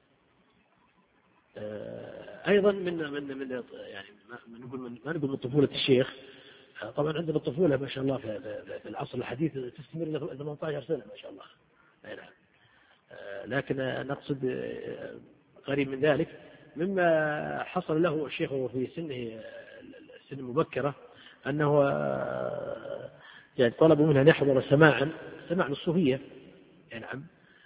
أيضا من من من يعني ما نقول من ما نقول من طفولة الشيخ. طبعا عندنا الطفولة ما شاء الله في في العصر الحديث تستمر إلى ثمانية عشر سنة ما شاء الله. نعم. لكن نقصد قريب من ذلك مما حصل له الشيخ في سنه السن المبكرة أنه يعني طلبوا منه أن يحضر سماعا سماع للصوفية. نعم.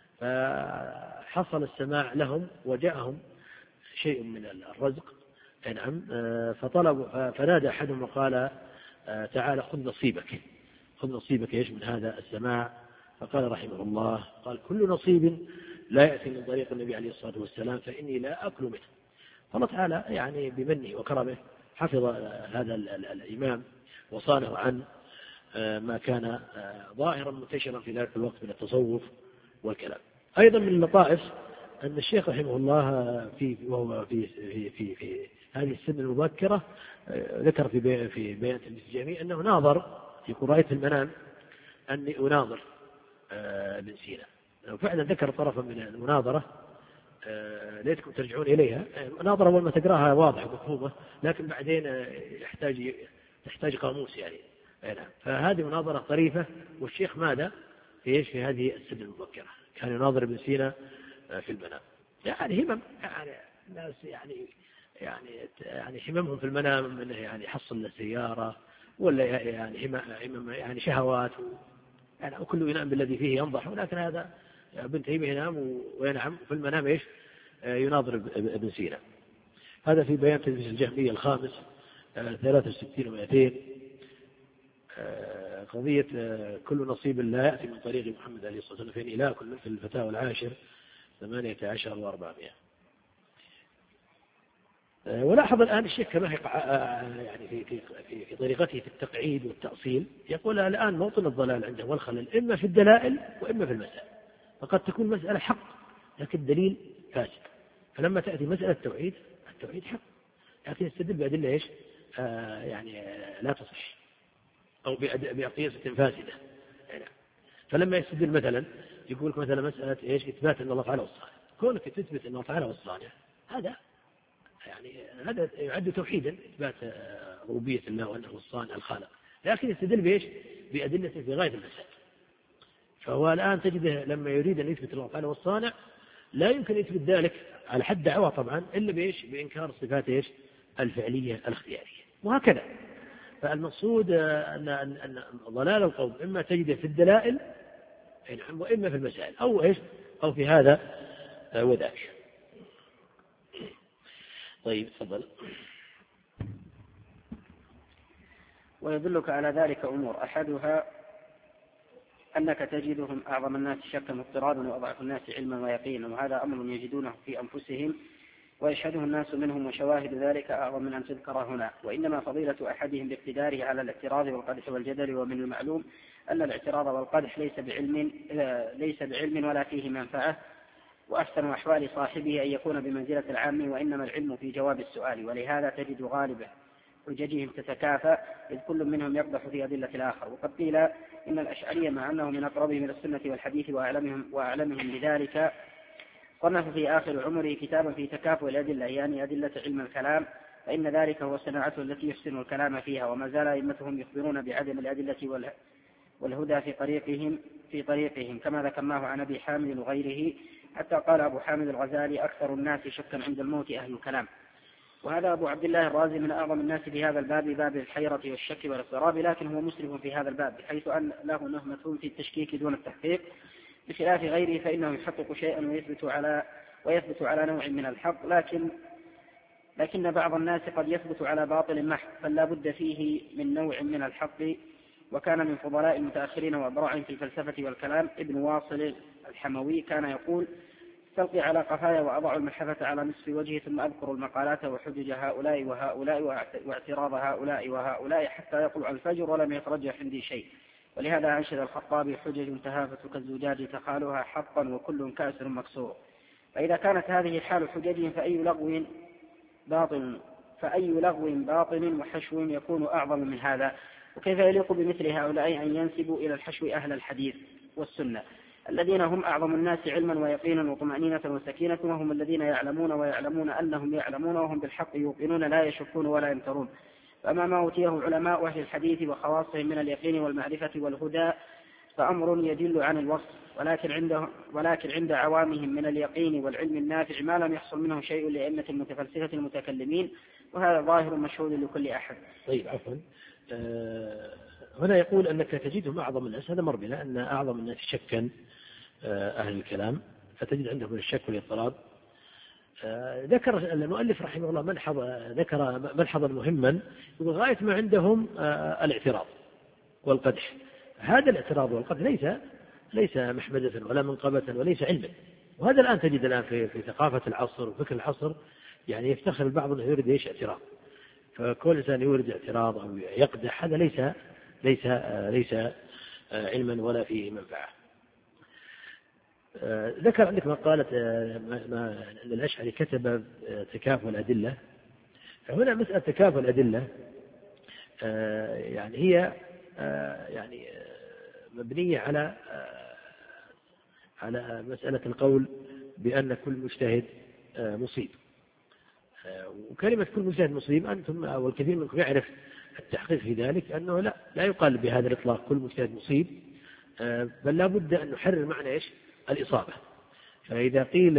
فحصل السماع لهم وجاءهم شيء من الرزق. نعم. فطلبوا فنادى أحدهم وقال تعالى خذ نصيبك، خذ نصيبك إيش من هذا السماع. فقال رحمه الله قال كل نصيب لا يأتي من طريق النبي عليه الصلاة والسلام فإني لا أكل منه. فالله تعالى يعني بمنه وكرمه حفظ هذا الإمام وصانه عن ما كان ظاهرا منتشرا في ذلك الوقت من التصوف والكلام. أيضا من اللطائف أن الشيخ رحمه الله في وهو في في في, في هذه السن المبكرة ذكر في في بيان الجميع أنه ناظر يقول رأيت المنام أني أناظر ابن سينا، وفعلا ذكر طرفا من المناظرة ليتكم ترجعون إليها. مناظرة أول ما تقراها واضحة مفهومة، لكن بعدين يحتاج تحتاج قاموس يعني. فهذه مناظرة طريفة. والشيخ ماذا في إيش في هذه السن المبكرة كان يناظر ابن سينا في المنام. يعني همم يعني الناس يعني يعني يعني هممهم في المنام منه يعني يحصل سيارة ولا يعني همم يعني شهوات يعني وكل ينام بالذي فيه ينضح. ولكن هذا ابن تيمية ينام وينعم في المنام إيش يناظر ابن سينا. هذا في بيان تلبيس الجهمية الخامس ثلاثة وستين ومئتين. قضية كل نصيب لا يأتي من طريق محمد عليه الصلاة والسلام فإن إله كل في الفتاوى العاشر ثمانية عشر وأربعمائة. ولاحظ الآن الشيخ كما يعني في في في في طريقته في التقعيد والتأصيل يقول الآن موطن الضلال عنده والخلل إما في الدلائل وإما في المسائل. فقد تكون مسألة حق لكن الدليل فاسد. فلما تأتي مسألة التوحيد التوحيد حق لكن يستدل بأدلة إيش آه يعني لا تصح أو بأقيسة فاسدة. يعني فلما يستدل مثلا يقول لك مثلا مسألة إيش إثبات أن الله تعالى والصانع، كونك تثبت أن الله تعالى والصانع هذا يعني هذا يعد توحيدا، إثبات ربوبية الله وأنه الصانع الخالق، لكن يستدل بإيش؟ بأدلة في غاية المسائل. فهو الآن تجده لما يريد أن يثبت الله تعالى والصانع لا يمكن يثبت ذلك على حد دعوة طبعا إلا بإيش؟ بإنكار صفات إيش؟ الفعلية الاختيارية، وهكذا. فالمقصود أن أن ضلال القوم إما تجده في الدلائل وإما في المسائل أو إيش؟ أو في هذا وذاك. طيب تفضل. ويدلك على ذلك أمور، أحدها أنك تجدهم أعظم الناس شكا واضطرادا وأضعف الناس علما ويقينا، وهذا أمر يجدونه في أنفسهم ويشهده الناس منهم، وشواهد ذلك أعظم من أن تذكر هنا. وإنما فضيلة أحدهم باقتداره على الاعتراض والقدح والجدل. ومن المعلوم أن الاعتراض والقدح ليس بعلم ليس بعلم ولا فيه منفعة، وأحسن أحوال صاحبه أن يكون بمنزلة العام، وإنما العلم في جواب السؤال. ولهذا تجد غالبه حججهم تتكافى، إذ كل منهم يقدح في أدلة الآخر. وقد قيل إن الأشعرية مع أنه من أقربهم إلى السنة والحديث وأعلمهم, وأعلمهم بذلك صنف في آخر عمره كتابا في تكافؤ الأدلة، يعني أدلة علم الكلام، فإن ذلك هو صناعته التي يحسن الكلام فيها. وما زال أئمتهم يخبرون بعدم الأدلة والهدى في طريقهم, في طريقهم كما ذكرناه عن أبي حامد وغيره، حتى قال أبو حامد الغزالي: أكثر الناس شكا عند الموت أهل الكلام. وهذا أبو عبد الله الرازي من أعظم الناس في هذا الباب، باب الحيرة والشك والاضطراب، لكن هو مسرف في هذا الباب بحيث أن له نهمة في التشكيك دون التحقيق، بخلاف غيره فإنه يحقق شيئا ويثبت على ويثبت على نوع من الحق، لكن لكن بعض الناس قد يثبت على باطل محض، فلا بد فيه من نوع من الحق. وكان من فضلاء المتأخرين وأبرعهم في الفلسفة والكلام ابن واصل الحموي كان يقول: استلقي على قفايا وأضع المحفة على نصف وجهي، ثم أذكر المقالات وحجج هؤلاء وهؤلاء واعتراض هؤلاء وهؤلاء حتى يطلع الفجر ولم يترجح عندي شيء. ولهذا أنشد الخطابي: حجج تهافت كالزجاج تخالها حقا وكل كاسر مكسور. فإذا كانت هذه حال حججهم فأي لغو باطل فأي لغو باطل وحشو يكون أعظم من هذا؟ وكيف يليق بمثل هؤلاء أن ينسبوا إلى الحشو أهل الحديث والسنة الذين هم أعظم الناس علما ويقينا وطمأنينة وسكينة، وهم الذين يعلمون ويعلمون أنهم يعلمون وهم بالحق يوقنون لا يشكون ولا يمترون. فأما ما أوتيه علماء أهل الحديث وخواصهم من اليقين والمعرفة والهدى فأمر يدل عن الوصف، ولكن عند, ولكن عند عوامهم من اليقين والعلم النافع ما لم يحصل منه شيء لأئمة المتفلسفة المتكلمين، وهذا ظاهر مشهود لكل أحد. طيب عفوا، أه هنا يقول أنك تجدهم أعظم الناس، هذا مر بنا أن أعظم الناس شكا أهل الكلام، فتجد عندهم الشك والاضطراب. ذكر المؤلف رحمه الله ملحظ ذكر ملحظا مهما، يقول غاية ما عندهم الاعتراض والقدح. هذا الاعتراض والقدح ليس ليس محمدة ولا منقبة وليس علما، وهذا الآن تجد الآن في في ثقافة العصر وفكر العصر، يعني يفتخر البعض أنه يريد ايش اعتراض، فكل إنسان يورد اعتراض أو يقدح هذا ليس ليس ليس علما ولا فيه منفعة. ذكر عندك ما قالت ما أن الأشعري كتب تكافؤ الأدلة. فهنا مسألة تكافؤ الأدلة يعني هي يعني مبنية على على مسألة القول بأن كل مجتهد مصيب، وكلمة كل مجتهد مصيب أنتم والكثير منكم يعرف التحقيق في ذلك أنه لا لا يقال بهذا الإطلاق كل مجتهد مصيب، بل لا بد أن نحرر معنى إيش الإصابة. فإذا قيل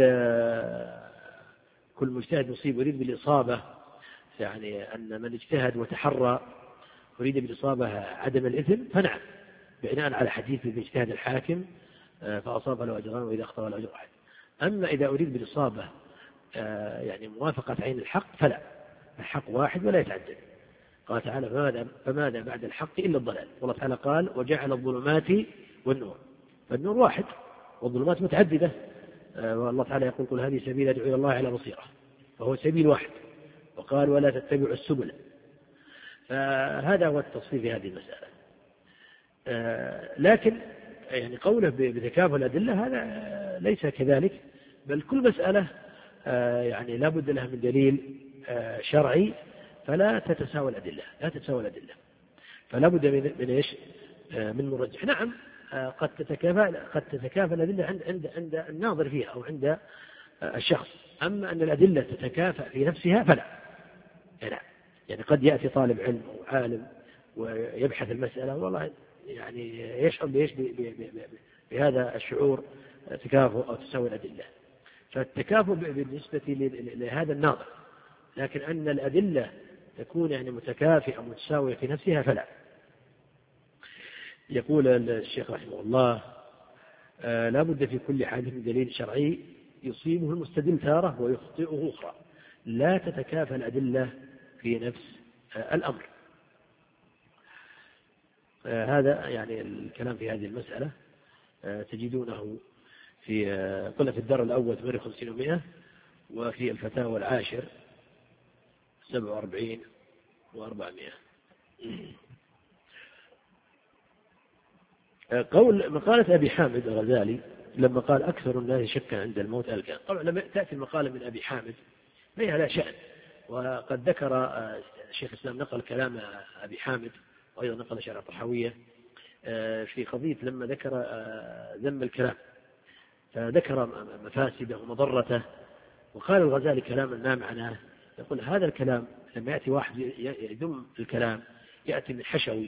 كل مجتهد مصيب يريد بالإصابة يعني أن من اجتهد وتحرى يريد بالإصابة عدم الإثم، فنعم بناء على حديث إذا اجتهد الحاكم فأصاب له أجران وإذا أخطأ له أجر واحد. أما إذا أريد بالإصابة يعني موافقة عين الحق فلا، الحق واحد ولا يتعدد. قال تعالى: فماذا, فماذا بعد الحق إلا الضلال. والله تعالى قال: وجعل الظلمات والنور، فالنور واحد والظلمات متعددة. والله تعالى يقول: قل هذه سبيل أدعو إلى الله على بصيرة، فهو سبيل واحد. وقال: ولا تتبعوا السبل. فهذا هو التصفير في هذه المسألة. لكن يعني قوله بتكافؤ الأدلة هذا ليس كذلك، بل كل مسألة يعني لا بد لها من دليل شرعي، فلا تتساوى الأدلة لا تتساوى الأدلة فلا بد من من إيش من مرجح. نعم قد تتكافى قد تتكافى الأدلة عند عند عند الناظر فيها أو عند الشخص، أما أن الأدلة تتكافأ في نفسها فلا. يعني, يعني قد يأتي طالب علم أو عالم ويبحث المسألة والله يعني يشعر بإيش بهذا الشعور تكافؤ أو تساوي الأدلة، فالتكافؤ بالنسبة لهذا الناظر، لكن أن الأدلة تكون يعني متكافئة متساوية في نفسها فلا. يقول الشيخ رحمه الله آه لا بد في كل حادث من دليل شرعي يصيبه المستدل تارة ويخطئه أخرى، لا تتكافى الأدلة في نفس آه الأمر. آه هذا يعني الكلام في هذه المسألة آه تجدونه في آه قلنا في الدار الأول ثمانية وخمسين ومئة، وفي الفتاوى العاشر سبعة وأربعين وأربعمائة. قول مقالة أبي حامد الغزالي لما قال أكثر الناس شكا عند الموت ألقى، طبعا لما تأتي المقالة من أبي حامد فيها لا شأن، وقد ذكر الشيخ الإسلام نقل كلام أبي حامد وأيضا نقل شرع طحاوية في قضية لما ذكر ذم الكلام، فذكر مفاسده ومضرته، وقال الغزالي كلاما ما معناه، يقول هذا الكلام لما يأتي واحد يذم الكلام يأتي من حشوي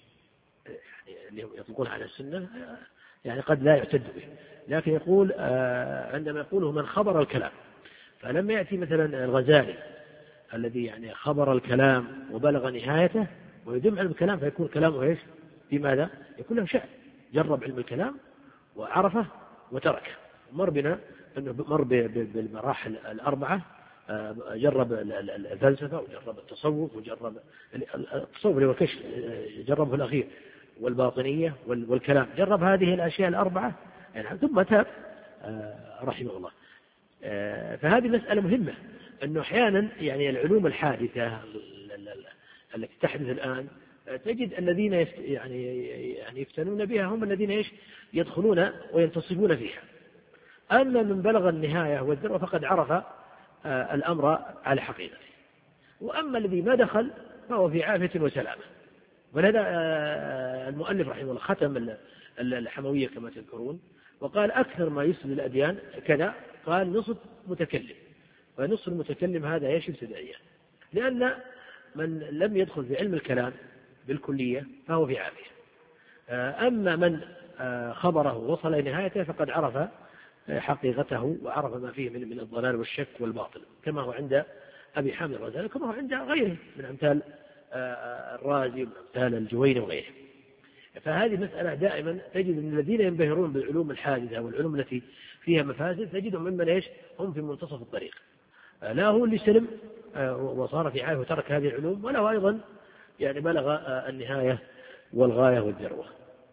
يعني اللي يطلقون على السنة يعني قد لا يعتد به، لكن يقول عندما يقوله من خبر الكلام، فلما يأتي مثلا الغزالي الذي يعني خبر الكلام وبلغ نهايته ويدم علم الكلام فيكون كلامه ايش؟ في ماذا؟ يكون له شأن، جرب علم الكلام وعرفه وتركه. مر بنا أنه مر بالمراحل الأربعة، جرب الفلسفة وجرب التصوف وجرب التصوف اللي هو الكشف جربه الأخير، والباطنية والكلام، جرب هذه الأشياء الأربعة يعني ثم تاب رحمه الله. فهذه مسألة مهمة، أنه أحيانا يعني العلوم الحادثة التي تحدث الآن تجد الذين يعني يعني يفتنون بها هم الذين ايش يدخلون وينتصبون فيها، أما من بلغ النهاية والذروة فقد عرف الأمر على حقيقته، وأما الذي ما دخل فهو في عافية وسلامة. ولهذا المؤلف رحمه الله ختم الحموية كما تذكرون وقال أكثر ما يسلم الأديان كذا، قال نصف متكلم، ونصف المتكلم هذا يشبه ابتدائيا، لأن من لم يدخل في علم الكلام بالكلية فهو في عافية، أما من خبره وصل إلى نهايته فقد عرف حقيقته وعرف ما فيه من من الضلال والشك والباطل، كما هو عند أبي حامد الغزالي كما هو عند غيره من أمثال الرازي ومن أمثال الجويني وغيره. فهذه مسألة دائما تجد أن الذين ينبهرون بالعلوم الحادثة والعلوم التي فيها مفاسد تجدهم ممن إيش هم في منتصف الطريق، لا هو اللي سلم وصار في عافية وترك هذه العلوم، ولا هو أيضا يعني بلغ النهاية والغاية والذروة.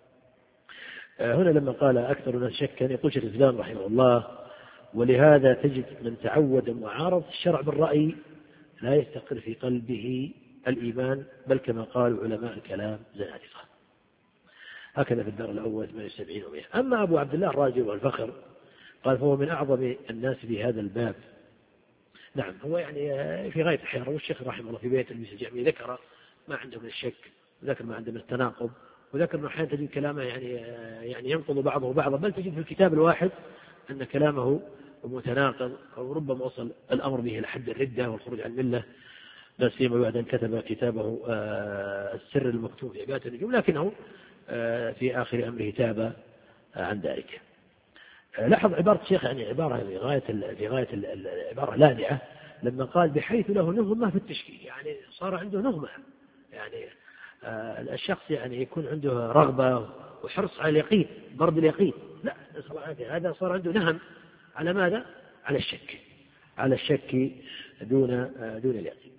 هنا لما قال أكثر الناس شكا يقول شيخ الإسلام رحمه الله ولهذا تجد من تعود معارض الشرع بالرأي لا يستقر في قلبه الإيمان، بل كما قال علماء الكلام زنادقة. هكذا في الدار الأول ثمانية وسبعين ومئة. أما أبو عبد الله الرازي والفخر قال فهو من أعظم الناس في هذا الباب. نعم هو يعني في غاية الحيرة، والشيخ رحمه الله في بيت الميس الجامعي ذكر ما عنده من الشك وذكر ما عنده من التناقض، وذكر أنه أحيانا تجد كلامه يعني يعني ينقض بعضه بعضا، بل تجد في الكتاب الواحد أن كلامه متناقض أو ربما وصل الأمر به لحد الردة والخروج عن الملة، لا سيما بعد أن كتب كتابه السر المكتوب في عبادة النجوم، لكنه في آخر أمره تاب عن ذلك. لاحظ عبارة الشيخ يعني عبارة في غاية في غاية العبارة لاذعة لما قال بحيث له نغمة في التشكيل، يعني صار عنده نغمة، يعني الشخص يعني يكون عنده رغبة وحرص على اليقين ضرب اليقين، لا هذا صار عنده نهم على ماذا؟ على الشك، على الشك دون دون اليقين.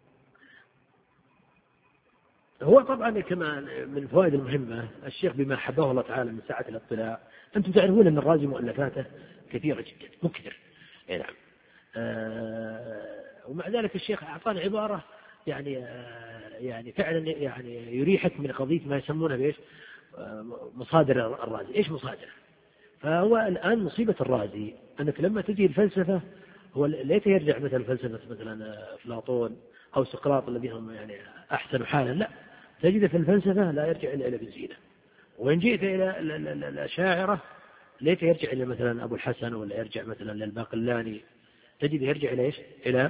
هو طبعا كما من الفوائد المهمة الشيخ بما حبه الله تعالى من سعة الاطلاع، أنتم تعرفون أن الرازي مؤلفاته كثيرة جدا مكثر، يعني نعم. آه ومع ذلك الشيخ أعطانا عبارة يعني آه يعني فعلا يعني يريحك من قضية ما يسمونه بإيش آه مصادر الرازي. إيش مصادر؟ فهو الآن مصيبة الرازي أنك لما تجي الفلسفة هو ليت يرجع مثل فلسفة مثلا أفلاطون أو سقراط الذين هم يعني أحسن حالا، لا تجد في الفلسفة لا يرجع إلا إلى ابن سينا، وإن جئت إلى الأشاعرة ليت يرجع إلى مثلا أبو الحسن ولا يرجع مثلا للباقلاني، تجد يرجع إلى إيش؟ إلى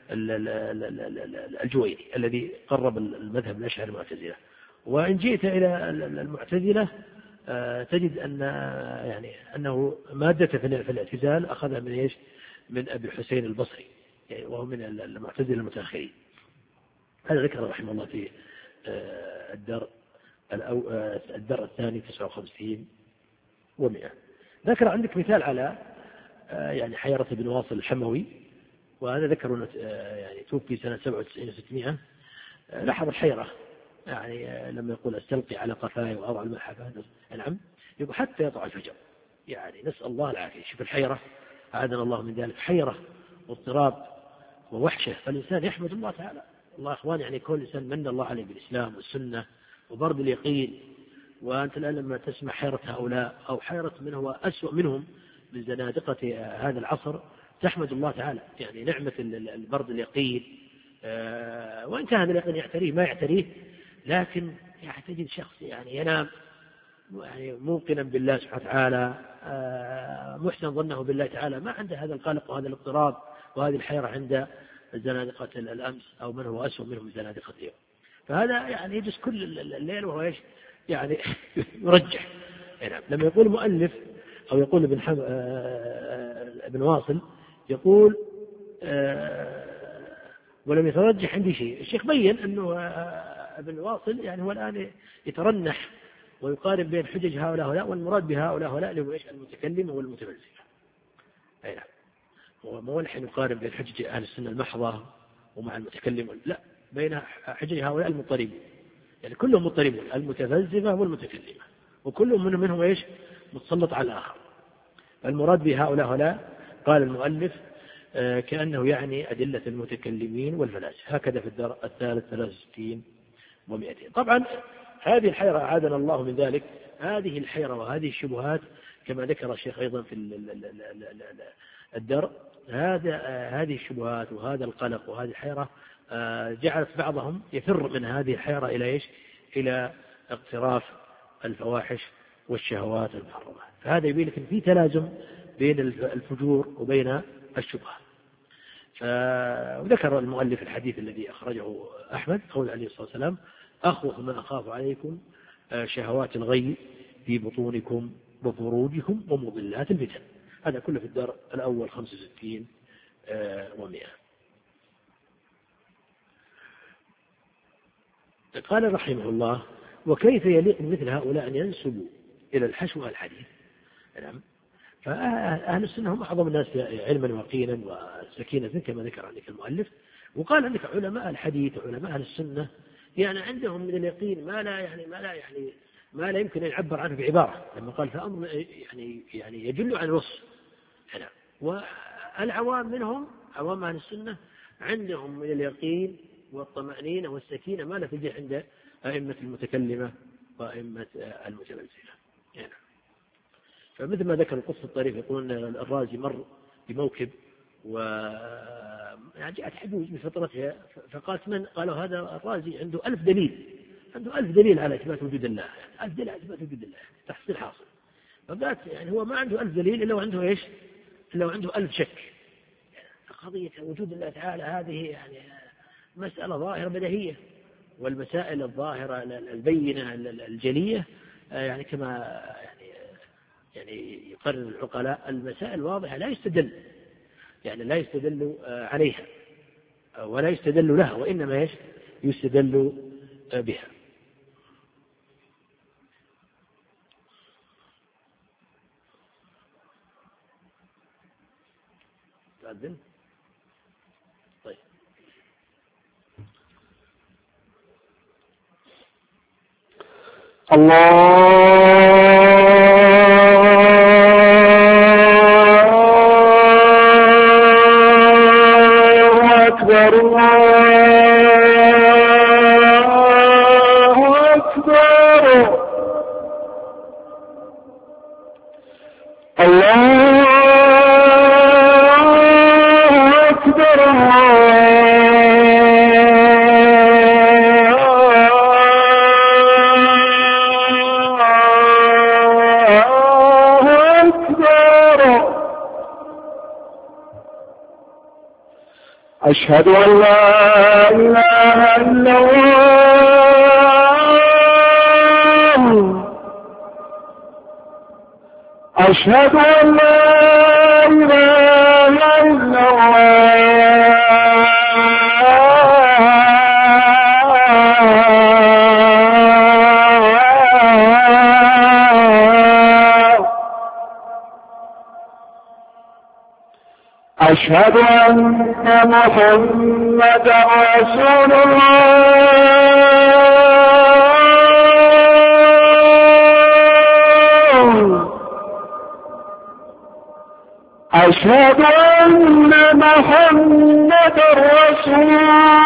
الجويني الذي قرب المذهب الأشعري المعتزلة. وإن جئت إلى المعتزلة تجد أن يعني أنه مادة في الاعتزال أخذها من إيش؟ من أبي الحسين البصري، يعني وهو من المعتزلة المتأخرين. هذا ذكر رحمه الله في الدر الدر الثاني تسعة وخمسين ومئة. ذكر عندك مثال على يعني حيرة بن واصل الحموي، وهذا ذكر يعني توفي سنة سبعة وتسعين وستمائة. لاحظ الحيرة، يعني لما يقول استلقي على قفاي وأضع الملحفة، نعم، يقول حتى يطلع الفجر، يعني نسأل الله العافية. شوف الحيرة، أعاذنا الله من ذلك، حيرة واضطراب ووحشة. فالإنسان يحمد الله تعالى. الله أخوان، يعني كل إنسان من الله عليه بالإسلام والسنة وبرد اليقين. وأنت الآن لما تسمع حيرة هؤلاء أو حيرة من هو أسوأ منهم من زنادقة هذا العصر، تحمد الله تعالى، يعني نعمة البرد اليقين. وإن كان هذا اليقين يعتريه ما يعتريه، لكن يعني تجد شخص يعني ينام يعني موقنا بالله سبحانه وتعالى، محسن ظنه بالله تعالى، ما عنده هذا القلق وهذا الاضطراب وهذه الحيرة عند زنادقة الأمس أو من هو أسوأ منهم زنادقة اليوم. فهذا يعني يجلس كل الليل وهو إيش؟ يعني يرجح. يعني لما يقول مؤلف أو يقول ابن حم... ابن واصل يقول ولم يترجح عندي شيء. الشيخ بين أنه ابن واصل يعني هو الآن يترنح ويقارن بين حجج هؤلاء هؤلاء، والمراد بهؤلاء هؤلاء اللي هو إيش؟ المتكلم والمتفلسفة. أي نعم، هو ما هو الحين يقارن بين حجج أهل السنة المحضة ومع المتكلم، لا، بين حجج هؤلاء المضطربين، يعني كلهم مضطربون، المتفلسفة والمتكلمة، وكلهم منهم منهم إيش؟ متسلط على الآخر. المراد بهؤلاء هؤلاء قال المؤلف آه كأنه يعني أدلة المتكلمين والفلاسفة. هكذا في الدار الثالث ثلاثة وستين ومئتين. طبعا هذه الحيرة أعاذنا الله من ذلك، هذه الحيرة وهذه الشبهات كما ذكر الشيخ أيضا في الدر، هذا هذه الشبهات وهذا القلق وهذه الحيرة جعلت بعضهم يفر من هذه الحيرة إلى إيش؟ إلى اقتراف الفواحش والشهوات المحرمة. فهذا يبين لك في تلازم بين الفجور وبين الشبهة. وذكر المؤلف الحديث الذي أخرجه أحمد قول عليه الصلاة والسلام: أخوف ما أخاف عليكم شهوات الغي في بطونكم وفروجكم ومضلات الفتن. هذا كله في الدار الأول خمسة وستين ومئة. قال رحمه الله: وكيف يليق مثل هؤلاء أن ينسبوا إلى الحشو الحديث؟ نعم. فأهل السنة هم أعظم الناس علما ويقينا وسكينة كما ذكر عندك المؤلف. وقال عندك علماء الحديث وعلماء أهل السنة يعني عندهم من اليقين ما لا يعني ما لا يعني ما لا يمكن أن يعبر عنه بعبارة، لما قال فأمر يعني يعني يجل عن الوصف. نعم. والعوام منهم عوام أهل السنة عندهم من اليقين والطمأنينة والسكينة ما لا تجد عند أئمة المتكلمة وأئمة المتفلسفة. يعني فمثل ما ذكر القصة الطريف، يقولون الرازي مر بموكب و يعني جاءت حدوث بفترتها، فقالت من؟ قالوا هذا الرازي عنده ألف دليل، عنده ألف دليل على إثبات وجود الله، يعني ألف دليل على إثبات وجود الله، تحصيل حاصل. فقالت يعني هو ما عنده ألف دليل إلا وعنده إيش؟ إلا وعنده ألف شك. قضية وجود الله تعالى هذه يعني مسألة ظاهرة بديهية، والمسائل الظاهرة البينة الجلية يعني كما يعني يعني يقرر العقلاء المسائل واضحة لا يستدل يعني لا يستدل عليها ولا يستدل لها، وإنما إيش؟ يستدل بها. تأذن؟ طيب. الله أكبر الله أكبر الله أكبر الله أشهد أن لا إله إلا الله أشهد أن لا إله إلا الله أشهد أن محمدا رسول الله أشهد أن محمدا رسول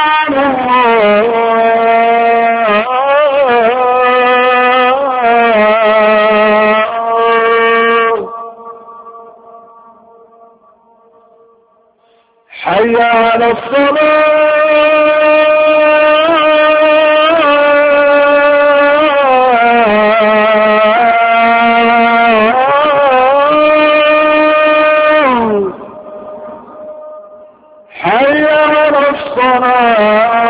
الله حي على الصلاة حي على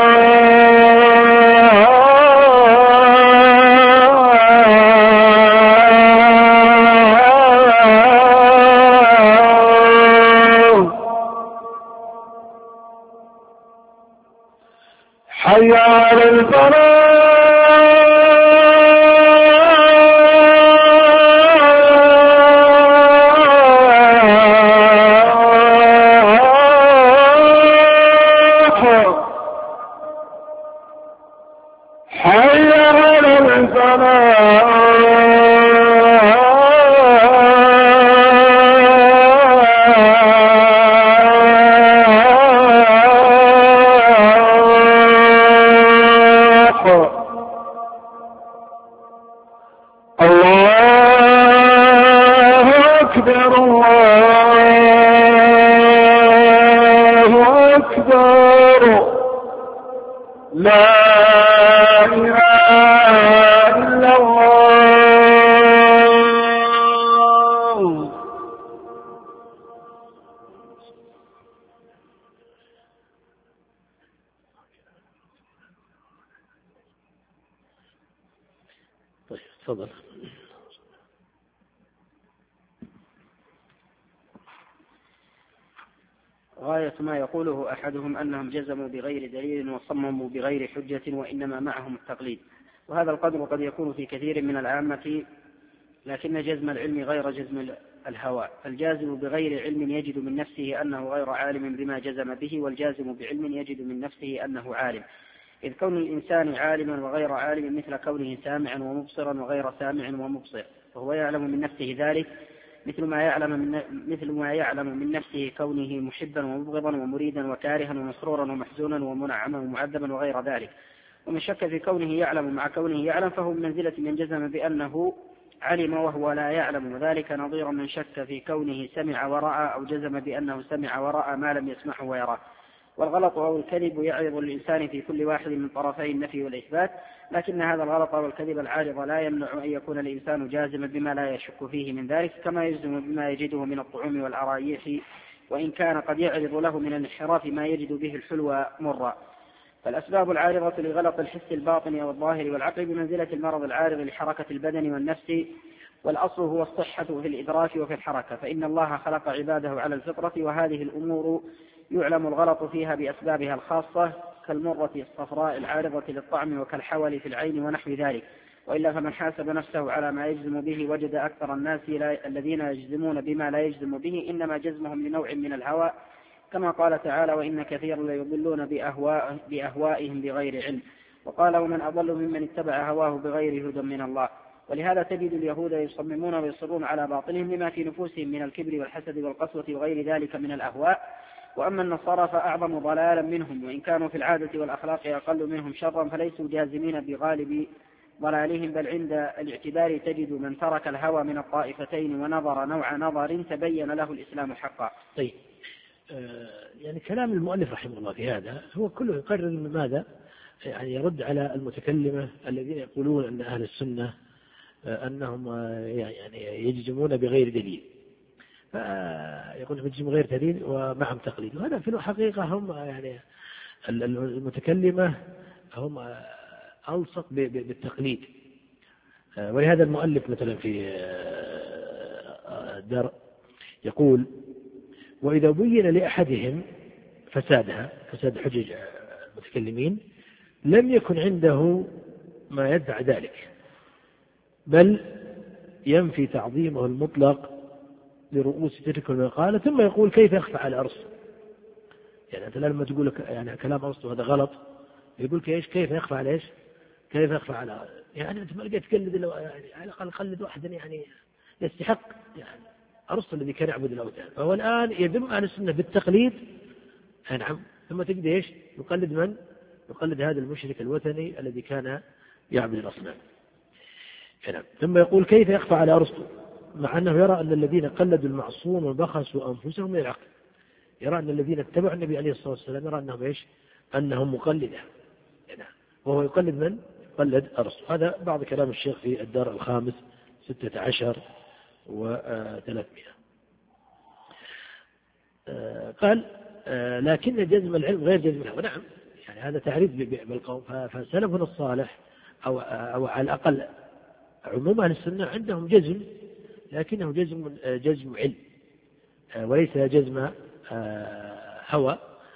الصلاة حي على الفلاح حي على الفلاح الله أكبر الله أكبر لا إله إلا الله طيب تفضل. غاية ما يقوله أحدهم أنهم جزموا بغير دليل وصمموا بغير حجة وإنما معهم التقليد، وهذا القدر قد يكون في كثير من العامة، لكن جزم العلم غير جزم الهوى. الجازم بغير علم يجد من نفسه أنه غير عالم بما جزم به، والجازم بعلم يجد من نفسه أنه عالم، إذ كون الإنسان عالما وغير عالم مثل كونه سامعا ومبصرا وغير سامع ومبصر، وهو يعلم من نفسه ذلك مثل ما يعلم من مثل ما يعلم من نفسه كونه محبا ومبغضا ومريدا وكارها ومسرورا ومحزونا ومنعما ومعذبا وغير ذلك. ومن شك في كونه يعلم مع كونه يعلم فهو من منزلة من جزم بأنه علم وهو لا يعلم، وذلك نظير من شك في كونه سمع ورأى أو جزم بأنه سمع ورأى ما لم يسمعه ويراه. والغلط أو الكذب يعرض للإنسان في كل واحد من طرفي النفي والإثبات، لكن هذا الغلط أو الكذب العارض لا يمنع أن يكون الإنسان جازما بما لا يشك فيه من ذلك، كما يجزم بما يجده من الطعوم والأرايح، وإن كان قد يعرض له من الانحراف ما يجد به الحلوى مرا. فالأسباب العارضة لغلط الحس الباطن أو الظاهر والعقل بمنزلة المرض العارض لحركة البدن والنفس، والأصل هو الصحة في الإدراك وفي الحركة، فإن الله خلق عباده على الفطرة، وهذه الأمور يعلم الغلط فيها بأسبابها الخاصة كالمرة الصفراء العارضة للطعم وكالحول في العين ونحو ذلك. وإلا فمن حاسب نفسه على ما يجزم به وجد أكثر الناس الذين يجزمون بما لا يجزم به إنما جزمهم لنوع من الهوى، كما قال تعالى: وإن كثيرا ليضلون بأهواء بأهوائهم بغير علم. وقال: ومن أضل ممن اتبع هواه بغير هدى من الله. ولهذا تجد اليهود يصممون ويصرون على باطلهم لما في نفوسهم من الكبر والحسد والقسوة وغير ذلك من الأهواء. وأما النصارى فأعظم ضلالا منهم، وإن كانوا في العادة والأخلاق أقل منهم شرا، فليسوا جازمين بغالب ضلالهم، بل عند الاعتبار تجد من ترك الهوى من الطائفتين ونظر نوع نظر تبين له الإسلام حقا. طيب، آه يعني كلام المؤلف رحمه الله في هذا هو كله يقرر ماذا؟ يعني يرد على المتكلمة الذين يقولون أن أهل السنة آه أنهم آه يعني يجزمون بغير دليل. فيقول بجسم غير دليل ومعهم تقليد. وهذا في الحقيقة هم يعني المتكلمة هم ألصق بالتقليد. ولهذا المؤلف مثلا في الدرء يقول: وإذا بين لأحدهم فسادها، فساد حجج المتكلمين، لم يكن عنده ما يدفع ذلك، بل ينفي تعظيمه المطلق لرؤوس تلك المقالة، ثم يقول: كيف يخفى على أرسطو؟ يعني أنت لما تقول لك يعني كلام أرسطو هذا غلط، يقول لك إيش؟ كيف يخفى على إيش؟ كيف يخفى على يعني أنت ما لقيت تقلد يعني على الأقل قلد واحدا يعني يستحق يعني أرسطو الذي كان يعبد الأوثان. فهو الآن يذم أهل السنة بالتقليد. نعم. ثم تجد إيش؟ يقلد من؟ يقلد هذا المشرك الوثني الذي كان يعبد الأصنام. نعم. ثم يقول: كيف يخفى على أرسطو؟ مع أنه يرى أن الذين قلدوا المعصوم وبخسوا أنفسهم من العقل. يرى أن الذين اتبعوا النبي عليه الصلاة والسلام يرى أنهم إيش؟ أنهم مقلدة. نعم. وهو يقلد من؟ يقلد أرسطو. هذا بعض كلام الشيخ في الدار الخامس ستة عشر وثلاثمائة. قال: لكن جزم العلم غير جزم الهوى. نعم، يعني هذا تعريف بالقوم. فسلفنا الصالح أو, أو على الأقل عموم أهل السنة عندهم جزم، لكنه جزم جزم علم وليس جزم هوى،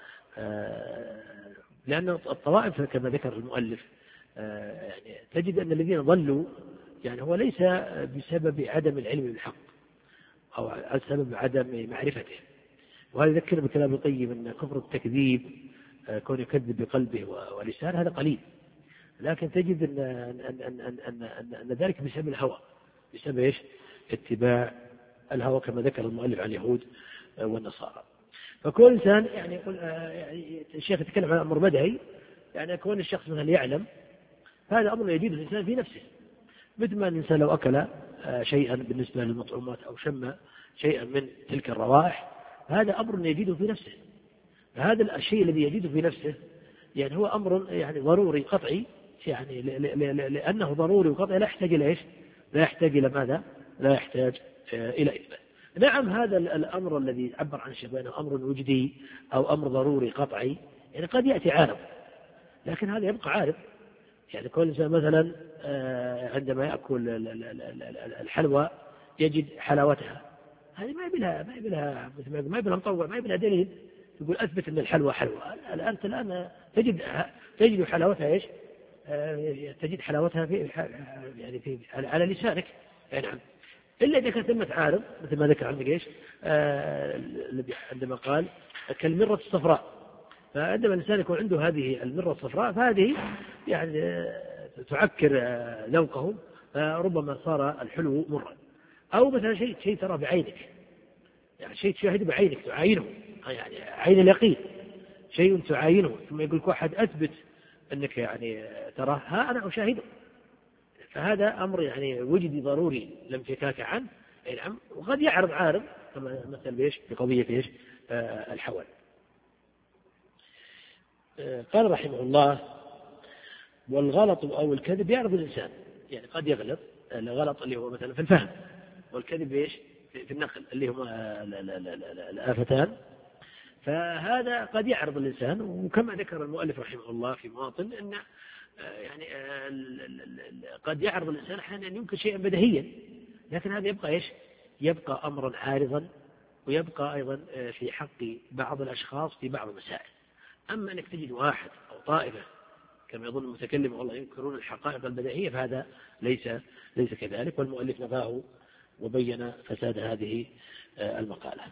لأن الطوائف كما ذكر المؤلف يعني تجد أن الذين ضلوا يعني هو ليس بسبب عدم العلم بالحق أو بسبب عدم معرفته. وهذا يذكر بكلام القيم أن كفر التكذيب كون يكذب بقلبه ولسانه هذا قليل، لكن تجد أن, أن, أن, أن, أن, أن, أن ذلك بسبب الهوى، بسبب إيش؟ اتباع الهوى كما ذكر المؤلف عن اليهود والنصارى. فكل إنسان يعني يقول يعني الشيخ يتكلم عن أمر بدهي، يعني كون الشخص مثلا يعلم هذا أمر يجيد الإنسان في نفسه، مثل ما الإنسان لو أكل شيئا بالنسبة للمطعومات أو شم شيئا من تلك الروائح هذا أمر يجيده في نفسه. هذا الشيء الذي يجيده في نفسه يعني هو أمر يعني ضروري قطعي، يعني لأنه ضروري وقطعي لا يحتاج إلى إيش؟ لا يحتاج إلى ماذا؟ لا يحتاج إلى إثبات. نعم، هذا الأمر الذي عبر عن شيء بأنه أمر وجدي أو أمر ضروري قطعي يعني قد يأتي عارض، لكن هذا يبقى عارض. يعني كل إنسان مثلا عندما يأكل الحلوى يجد حلاوتها، هذه ما يبلها ما يبلها ما يبلها مطوع، ما يبلها دليل يقول أثبت أن الحلوى حلوى. أنت الآن تجد تجد حلاوتها إيش؟ تجد حلاوتها في يعني في على لسانك. نعم. إلا إذا كانت ثمة عارض مثل ما ذكر عندك إيش؟ الذي عندما قال كالمرة الصفراء، فعندما الإنسان يكون عنده هذه المرة الصفراء فهذه يعني تعكر ذوقه، فربما صار الحلو مرا. أو مثلا شيء شيء ترى بعينك، يعني شيء تشاهده بعينك تعاينه، يعني عين اليقين، شيء تعاينه، ثم يقول لك واحد أثبت أنك يعني تراه، ها أنا أشاهده. فهذا أمر يعني وجدي ضروري لم انفكاك عنه. نعم. وقد يعرض عارض كما مثل بيش في قضية إيش؟ آه الحول. آه قال رحمه الله: والغلط أو الكذب يعرض الإنسان، يعني قد يغلط. الغلط اللي هو مثلا في الفهم، والكذب إيش؟ في النقل اللي هما الآفتان. فهذا قد يعرض الإنسان، وكما ذكر المؤلف رحمه الله في مواطن أن يعني قد يعرض الإنسان أحيانا أن يمكن شيئا بديهيا، لكن هذا يبقى إيش؟ يبقى أمرا عارضا، ويبقى أيضا في حق بعض الأشخاص في بعض المسائل. أما أنك تجد واحد أو طائفة كما يظن المتكلم والله ينكرون الحقائق البديهية، فهذا ليس ليس كذلك. والمؤلف نفاه وبين فساد هذه المقالة.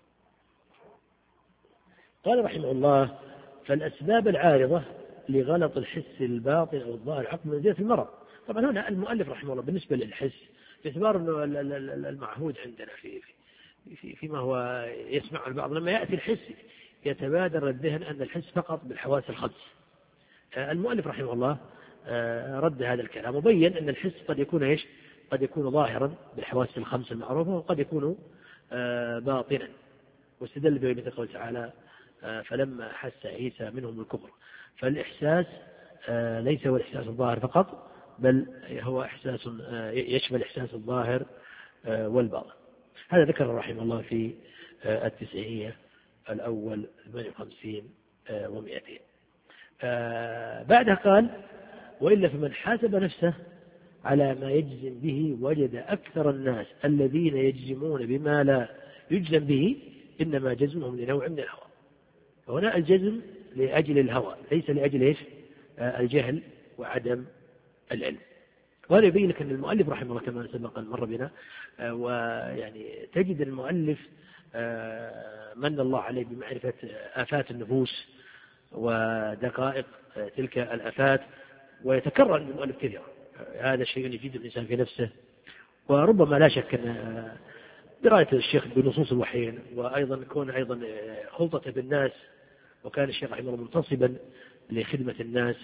قال رحمه الله: فالأسباب العارضة لغلط الحس الباطن أو الظاهر عقب منزلة المرض. طبعا هنا المؤلف رحمه الله بالنسبة للحس باعتبار أنه المعهود عندنا في في فيما هو يسمع البعض لما يأتي الحس يتبادر الذهن أن الحس فقط بالحواس الخمس. المؤلف رحمه الله رد هذا الكلام وبين أن الحس قد يكون إيش؟ قد يكون ظاهرا بالحواس الخمس المعروفة، وقد يكون باطنا. واستدل بقوله قوله تعالى: فلما حس عيسى منهم الكفر. فالإحساس ليس هو الإحساس الظاهر فقط، بل هو إحساس يشمل إحساس الظاهر والباطن. هذا ذكر رحمه الله في التسعينية الأول ثمانية وخمسين ومئتين. بعدها قال: وإلا فمن حاسب نفسه على ما يجزم به وجد أكثر الناس الذين يجزمون بما لا يجزم به إنما جزمهم لنوع من الهوى. فهنا الجزم لأجل الهوى ليس لأجل إيش؟ الجهل وعدم العلم. وهذا يبين لك أن المؤلف رحمه الله كما سبق مر بنا، ويعني تجد المؤلف من الله عليه بمعرفة آفات النفوس ودقائق تلك الآفات، ويتكرر المؤلف كثيرا. هذا الشيء يجد الإنسان في نفسه. وربما لا شك أن دراية الشيخ بنصوص الوحيين، وأيضا كون أيضا خلطة بالناس، وكان الشيخ رحمه الله منتصبا لخدمة الناس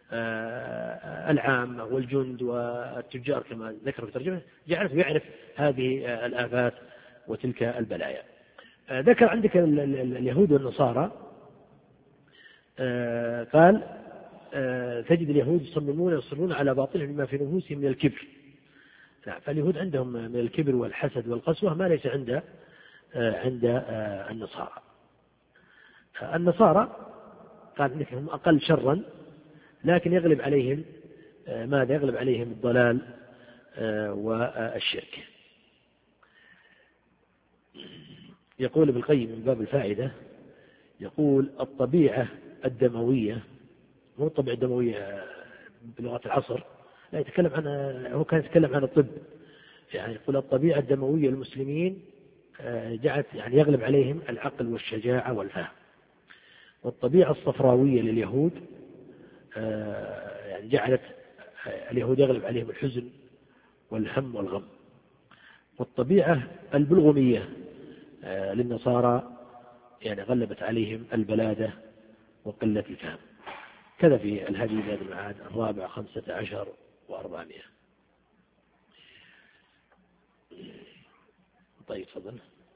العامة والجند والتجار كما ذكر في ترجمة، جعلته يعرف هذه الآفات وتلك البلايا. ذكر عندك اليهود والنصارى، قال: تجد اليهود يصممون ويصرون على باطلهم بما في نفوسهم من الكبر. فاليهود عندهم من الكبر والحسد والقسوة ما ليس عند عند النصارى. النصارى قال إنهم أقل شرا، لكن يغلب عليهم ماذا؟ يغلب عليهم الضلال والشرك. يقول ابن القيم من باب الفائدة، يقول: الطبيعة الدموية، مو الطبيعة الدموية بلغة العصر، لا يتكلم عن، هو كان يتكلم عن الطب، يعني يقول الطبيعة الدموية للمسلمين جعلت يعني يغلب عليهم العقل والشجاعة والفهم. والطبيعة الصفراوية لليهود يعني جعلت اليهود يغلب عليهم الحزن والهم والغم. والطبيعة البلغمية للنصارى يعني غلبت عليهم البلادة وقلة الفهم. كذا في الهدي زاد المعاد الرابع خمسة عشر وأربعمائة. طيب تفضل.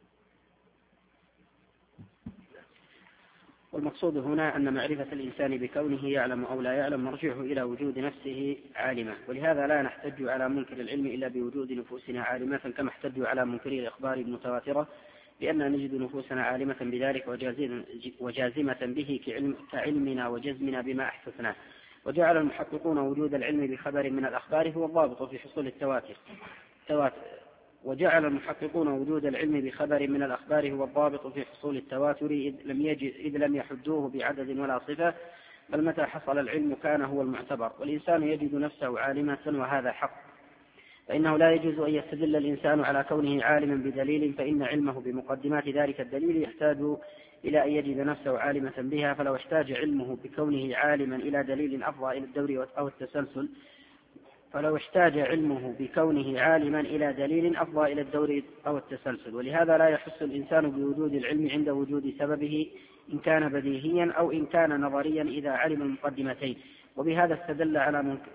والمقصود هنا أن معرفة الإنسان بكونه يعلم أو لا يعلم مرجعه إلى وجود نفسه عالمة، ولهذا لا نحتج على منكر العلم إلا بوجود نفوسنا عالمة، كما احتجوا على منكري الإخبار المتواترة بأن نجد نفوسنا عالمة بذلك وجازمة به كعلمنا وجزمنا بما أحسسناه. وجعل المحققون وجود العلم بخبر من الأخبار هو الضابط في حصول التواتر تواتر وجعل المحققون وجود العلم بخبر من الأخبار هو الضابط في حصول التواتر إذ لم, يجد إذ لم يحدوه بعدد ولا صفة، بل متى حصل العلم كان هو المعتبر. والإنسان يجد نفسه عالمة وهذا حق، فإنه لا يجوز أن يستدل الإنسان على كونه عالما بدليل، فإن علمه بمقدمات ذلك الدليل يحتاج إلى أن يجد نفسه عالمة بها. فلو احتاج علمه بكونه عالما إلى دليل أفضى إلى الدور أو التسلسل فلو احتاج علمه بكونه عالما إلى دليل أفضى إلى الدور أو التسلسل. ولهذا لا يحس الإنسان بوجود العلم عند وجود سببه إن كان بديهيا أو إن كان نظريا إذا علم المقدمتين. وبهذا استدل على منكر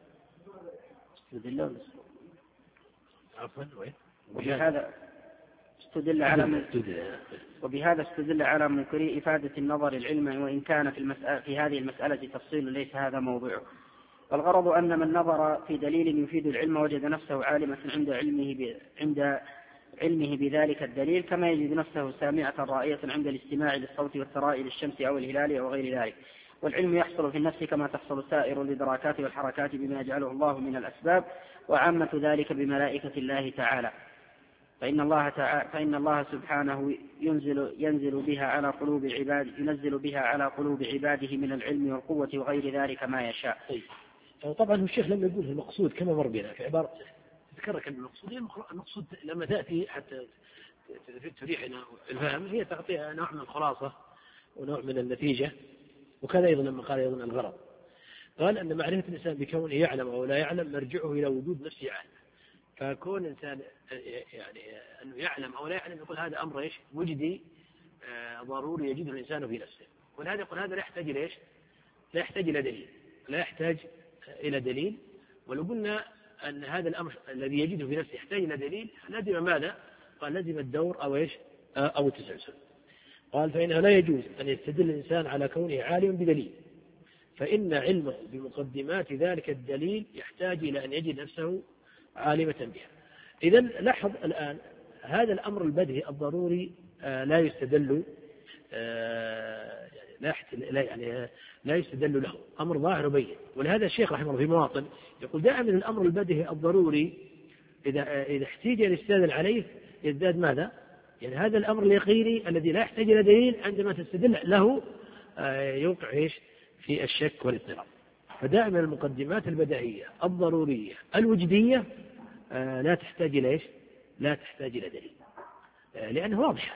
وبهذا استدل على من... وبهذا استدل على منكري إفادة النظر العلم، وإن كان في, المسألة في هذه المسألة تفصيل ليس هذا موضوعه. والغرض أن من نظر في دليل يفيد العلم وجد نفسه عالمة عند علمه ب... عند علمه بذلك الدليل، كما يجد نفسه سامعة رائية عند الاستماع للصوت والثراء للشمس أو الهلال أو غير ذلك. والعلم يحصل في النفس كما تحصل سائر الإدراكات والحركات بما يجعله الله من الأسباب، وعامة ذلك بملائكة الله تعالى، فإن الله تعالى فإن الله سبحانه ينزل ينزل بها على قلوب عباد ينزل بها على قلوب عباده من العلم والقوة وغير ذلك ما يشاء. طبعا الشيخ لم يقول المقصود كما مر بنا في عبارة تذكر كلمة المقصود. المقصود لما تأتي حتى تريحنا الفهم هي تعطيها نوع من الخلاصة ونوع من النتيجة. وكذا أيضا لما قال أيضا الغرض، قال أن معرفة الإنسان بكونه يعلم أو لا يعلم مرجعه إلى وجود نفسه عالم. فكون إنسان يعني أنه يعلم أو لا يعلم يقول هذا أمر إيش وجدي ضروري يجده الإنسان في نفسه. ولهذا يقول هذا لا يحتاج إلى إيش؟ لا يحتاج إلى دليل، لا يحتاج إلى دليل. ولو قلنا أن هذا الأمر الذي يجده في نفسه يحتاج إلى دليل لازم ماذا؟ قال لازم الدور أو إيش أو التسلسل. قال فإنه لا يجوز أن يستدل الإنسان على كونه عالما بدليل، فإن علمه بمقدمات ذلك الدليل يحتاج إلى أن يجد نفسه عالمة بها. إذن لاحظ الآن هذا الأمر البديهي الضروري لا يستدل لا لا يعني لا يستدل له، أمر ظاهر وبين. ولهذا الشيخ رحمه الله في مواطن يقول دائما الأمر البديهي الضروري إذا إذا احتاج الاستدلال عليه يزداد ماذا؟ يعني هذا الأمر اليقيني الذي لا يحتاج إلى دليل عندما تستدل له يوقع إيش في الشك والاضطراب. فدائما المقدمات البديهية الضرورية الوجدية لا تحتاج إلى إيش؟ لا تحتاج إلى دليل لأنها واضحة.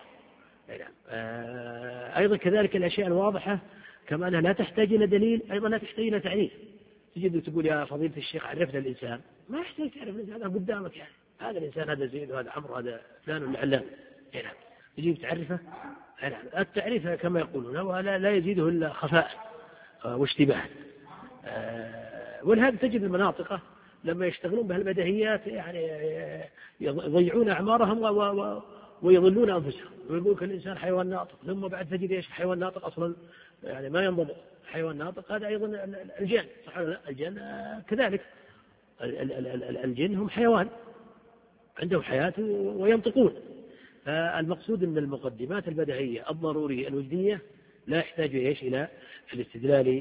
أيضا كذلك الأشياء الواضحة كما أنها لا تحتاج إلى دليل أيضا لا تحتاج إلى تعريف. تجد تقول يا فضيلة الشيخ عرفنا الإنسان، ما يحتاج تعرف الإنسان، هذا قدامك يعني هذا الإنسان هذا زيد وهذا عمرو هذا فلان ولا علان. نعم تجيب تعرفه. نعم التعريف كما يقولون ولا لا يزيده إلا خفاء واشتباه. ولهذا تجد المناطق لما يشتغلون بهالبديهيات يعني يضيعون أعمارهم و ويضلون أنفسهم ويقولون الإنسان حيوان ناطق، ثم بعد تجد إيش حيوان ناطق أصلا يعني ما ينضبط. حيوان ناطق هذا أيضا الجن، صح ولا لا؟ الجن كذلك، الجن هم حيوان عندهم حياة وينطقون. فالمقصود أن المقدمات البديهية الضرورية الوجدية لا يحتاج إيش إلى الاستدلال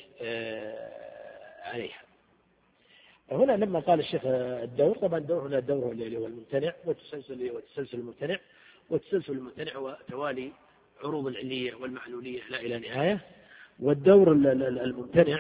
عليها. هنا لما قال الشيخ الدور، طبعا الدور هنا الدور اللي هو الممتنع والتسلسل والتسلسل الممتنع، والتسلسل الممتنع هو توالي عروض العلية والمعلولية لا إلى نهاية. والدور الممتنع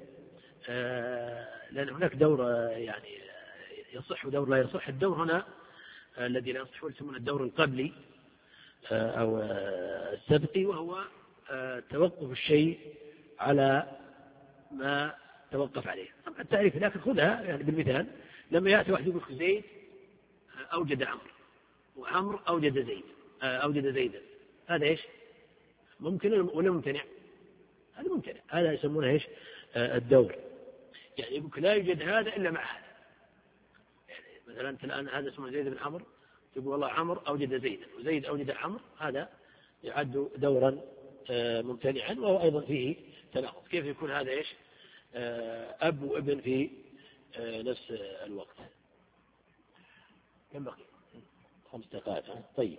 لأن هناك دور يعني يصح ودور لا يصح. الدور هنا الذي لا يصح يسمونه الدور القبلي أو السبقي، وهو توقف الشيء على ما توقف عليه. طبعا التعريف لكن خذها يعني بالمثال، لما يأتي واحد يقول زيد أوجد عمرو وعمرو أوجد زيد أوجد زيدا، هذا إيش ممكن ولا ممتنع؟ هذا ممتنع، هذا يسمونه إيش الدور. يعني يقول لا يوجد هذا إلا مع هذا. يعني مثلا أنت الآن هذا اسمه زيد بن عمرو، تقول والله عمرو أوجد زيدا وزيد أوجد عمرو، هذا يعد دورا ممتنعا وهو أيضا فيه تناقض. كيف يكون هذا إيش أب وابن في نفس الوقت؟ كم بقي؟ خمس دقائق. طيب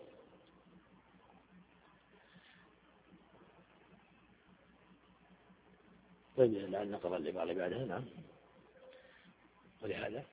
طيب لعل نقرأ اللي بعدها. نعم. ولهذا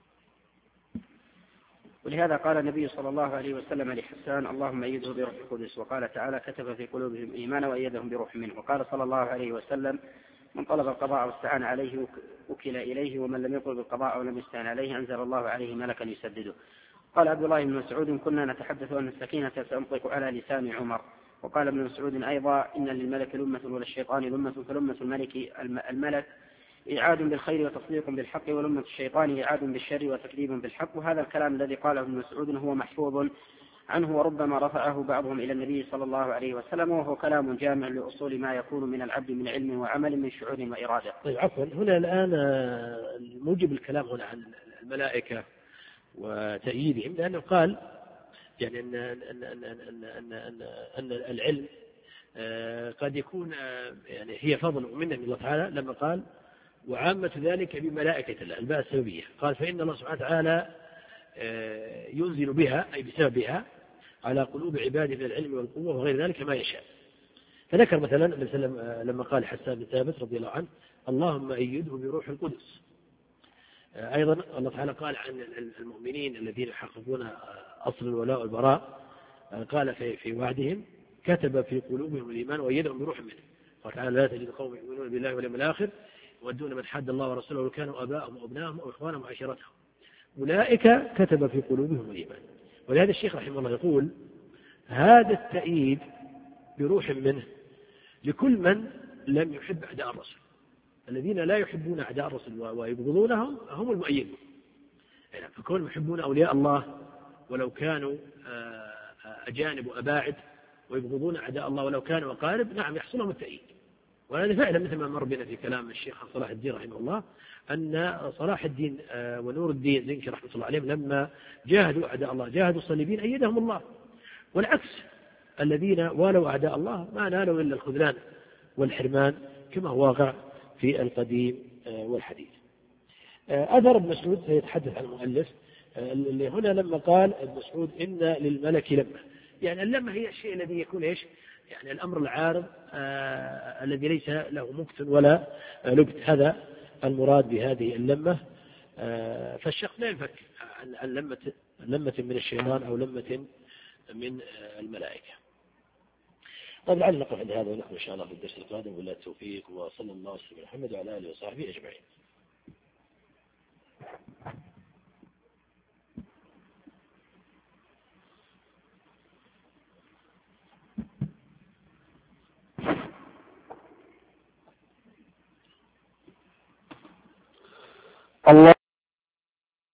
ولهذا قال النبي صلى الله عليه وسلم لحسان اللهم أيده بروح القدس، وقال تعالى كتب في قلوبهم إيمانا وأيدهم بروح منه. وقال صلى الله عليه وسلم من طلب القضاء واستعان عليه وكل إليه، ومن لم يطلب القضاء ولم يستعن عليه أنزل الله عليه ملكا يسدده. قال عبد الله بن مسعود كنا نتحدث أن السكينة سأنطق على لسان عمر. وقال ابن مسعود أيضا إن للملك لمة وللشيطان لمة، فلمة الملك الملك إعاد بالخير وتصديق بالحق، ولمة الشيطان إعاد بالشر وتكذيب بالحق. وهذا الكلام الذي قاله ابن مسعود هو محفوظ عنه، وربما رفعه بعضهم إلى النبي صلى الله عليه وسلم، وهو كلام جامع لأصول ما يكون من العبد من علم وعمل من شعور وإرادة. طيب عفوا، هنا الآن موجب الكلام هنا عن الملائكة وتأييدهم، لأنه قال يعني أن, أن, أن, أن, أن, أن, أن العلم قد يكون يعني هي فضل ومنه من الله تعالى، لما قال وعامة ذلك بملائكة الله، الباء السببية، قال فإن الله سبحانه وتعالى ينزل بها أي بسببها على قلوب عباده من العلم والقوة وغير ذلك ما يشاء. فذكر مثلا النبي صلى الله عليه وسلم لما قال حسان بن ثابت رضي الله عنه اللهم أيده بروح القدس. أيضا الله تعالى قال عن المؤمنين الذين يحققون أصل الولاء والبراء، قال في, في وعدهم كتب في قلوبهم الإيمان وأيدهم بروح منه. قال تعالى لا تجد قوم يؤمنون بالله واليوم الآخر يودون من حد الله ورسوله ولو كانوا آباءهم وأبناءهم أو إخوانهم وعشيرتهم أولئك كتب في قلوبهم الإيمان. ولهذا الشيخ رحمه الله يقول هذا التأييد بروح منه لكل من لم يحب أعداء الرسول. الذين لا يحبون أعداء الرسول ويبغضونهم هم المؤيدون. يعني فكون يحبون أولياء الله ولو كانوا أجانب وأباعد، ويبغضون أعداء الله ولو كانوا أقارب، نعم يحصل لهم التأييد. وهذا فعلا مثل ما مر بنا في كلام الشيخ صلاح الدين رحمه الله، أن صلاح الدين ونور الدين زنكي رحمه الله عليهم لما جاهدوا أعداء الله جاهدوا الصليبين أيدهم الله، والعكس الذين والوا أعداء الله ما نالوا إلا الخذلان والحرمان كما هو واقع في القديم والحديث. أثر ابن مسعود سيتحدث عن المؤلف اللي هنا لما قال ابن مسعود إن للملك لمة، يعني اللمة هي الشيء الذي يكون إيش؟ يعني الأمر العارض آه الذي ليس له مكت ولا لبت، هذا المراد بهذه اللمة. آه فالشخص لا ينفك عن لمة, لمة من الشيطان أو لمة من آه الملائكة. طيب لعل نقف عند هذا ونحن إن شاء الله في الدرس القادم، والله التوفيق، وصلى الله وسلم على محمد وعلى آله وصحبه أجمعين.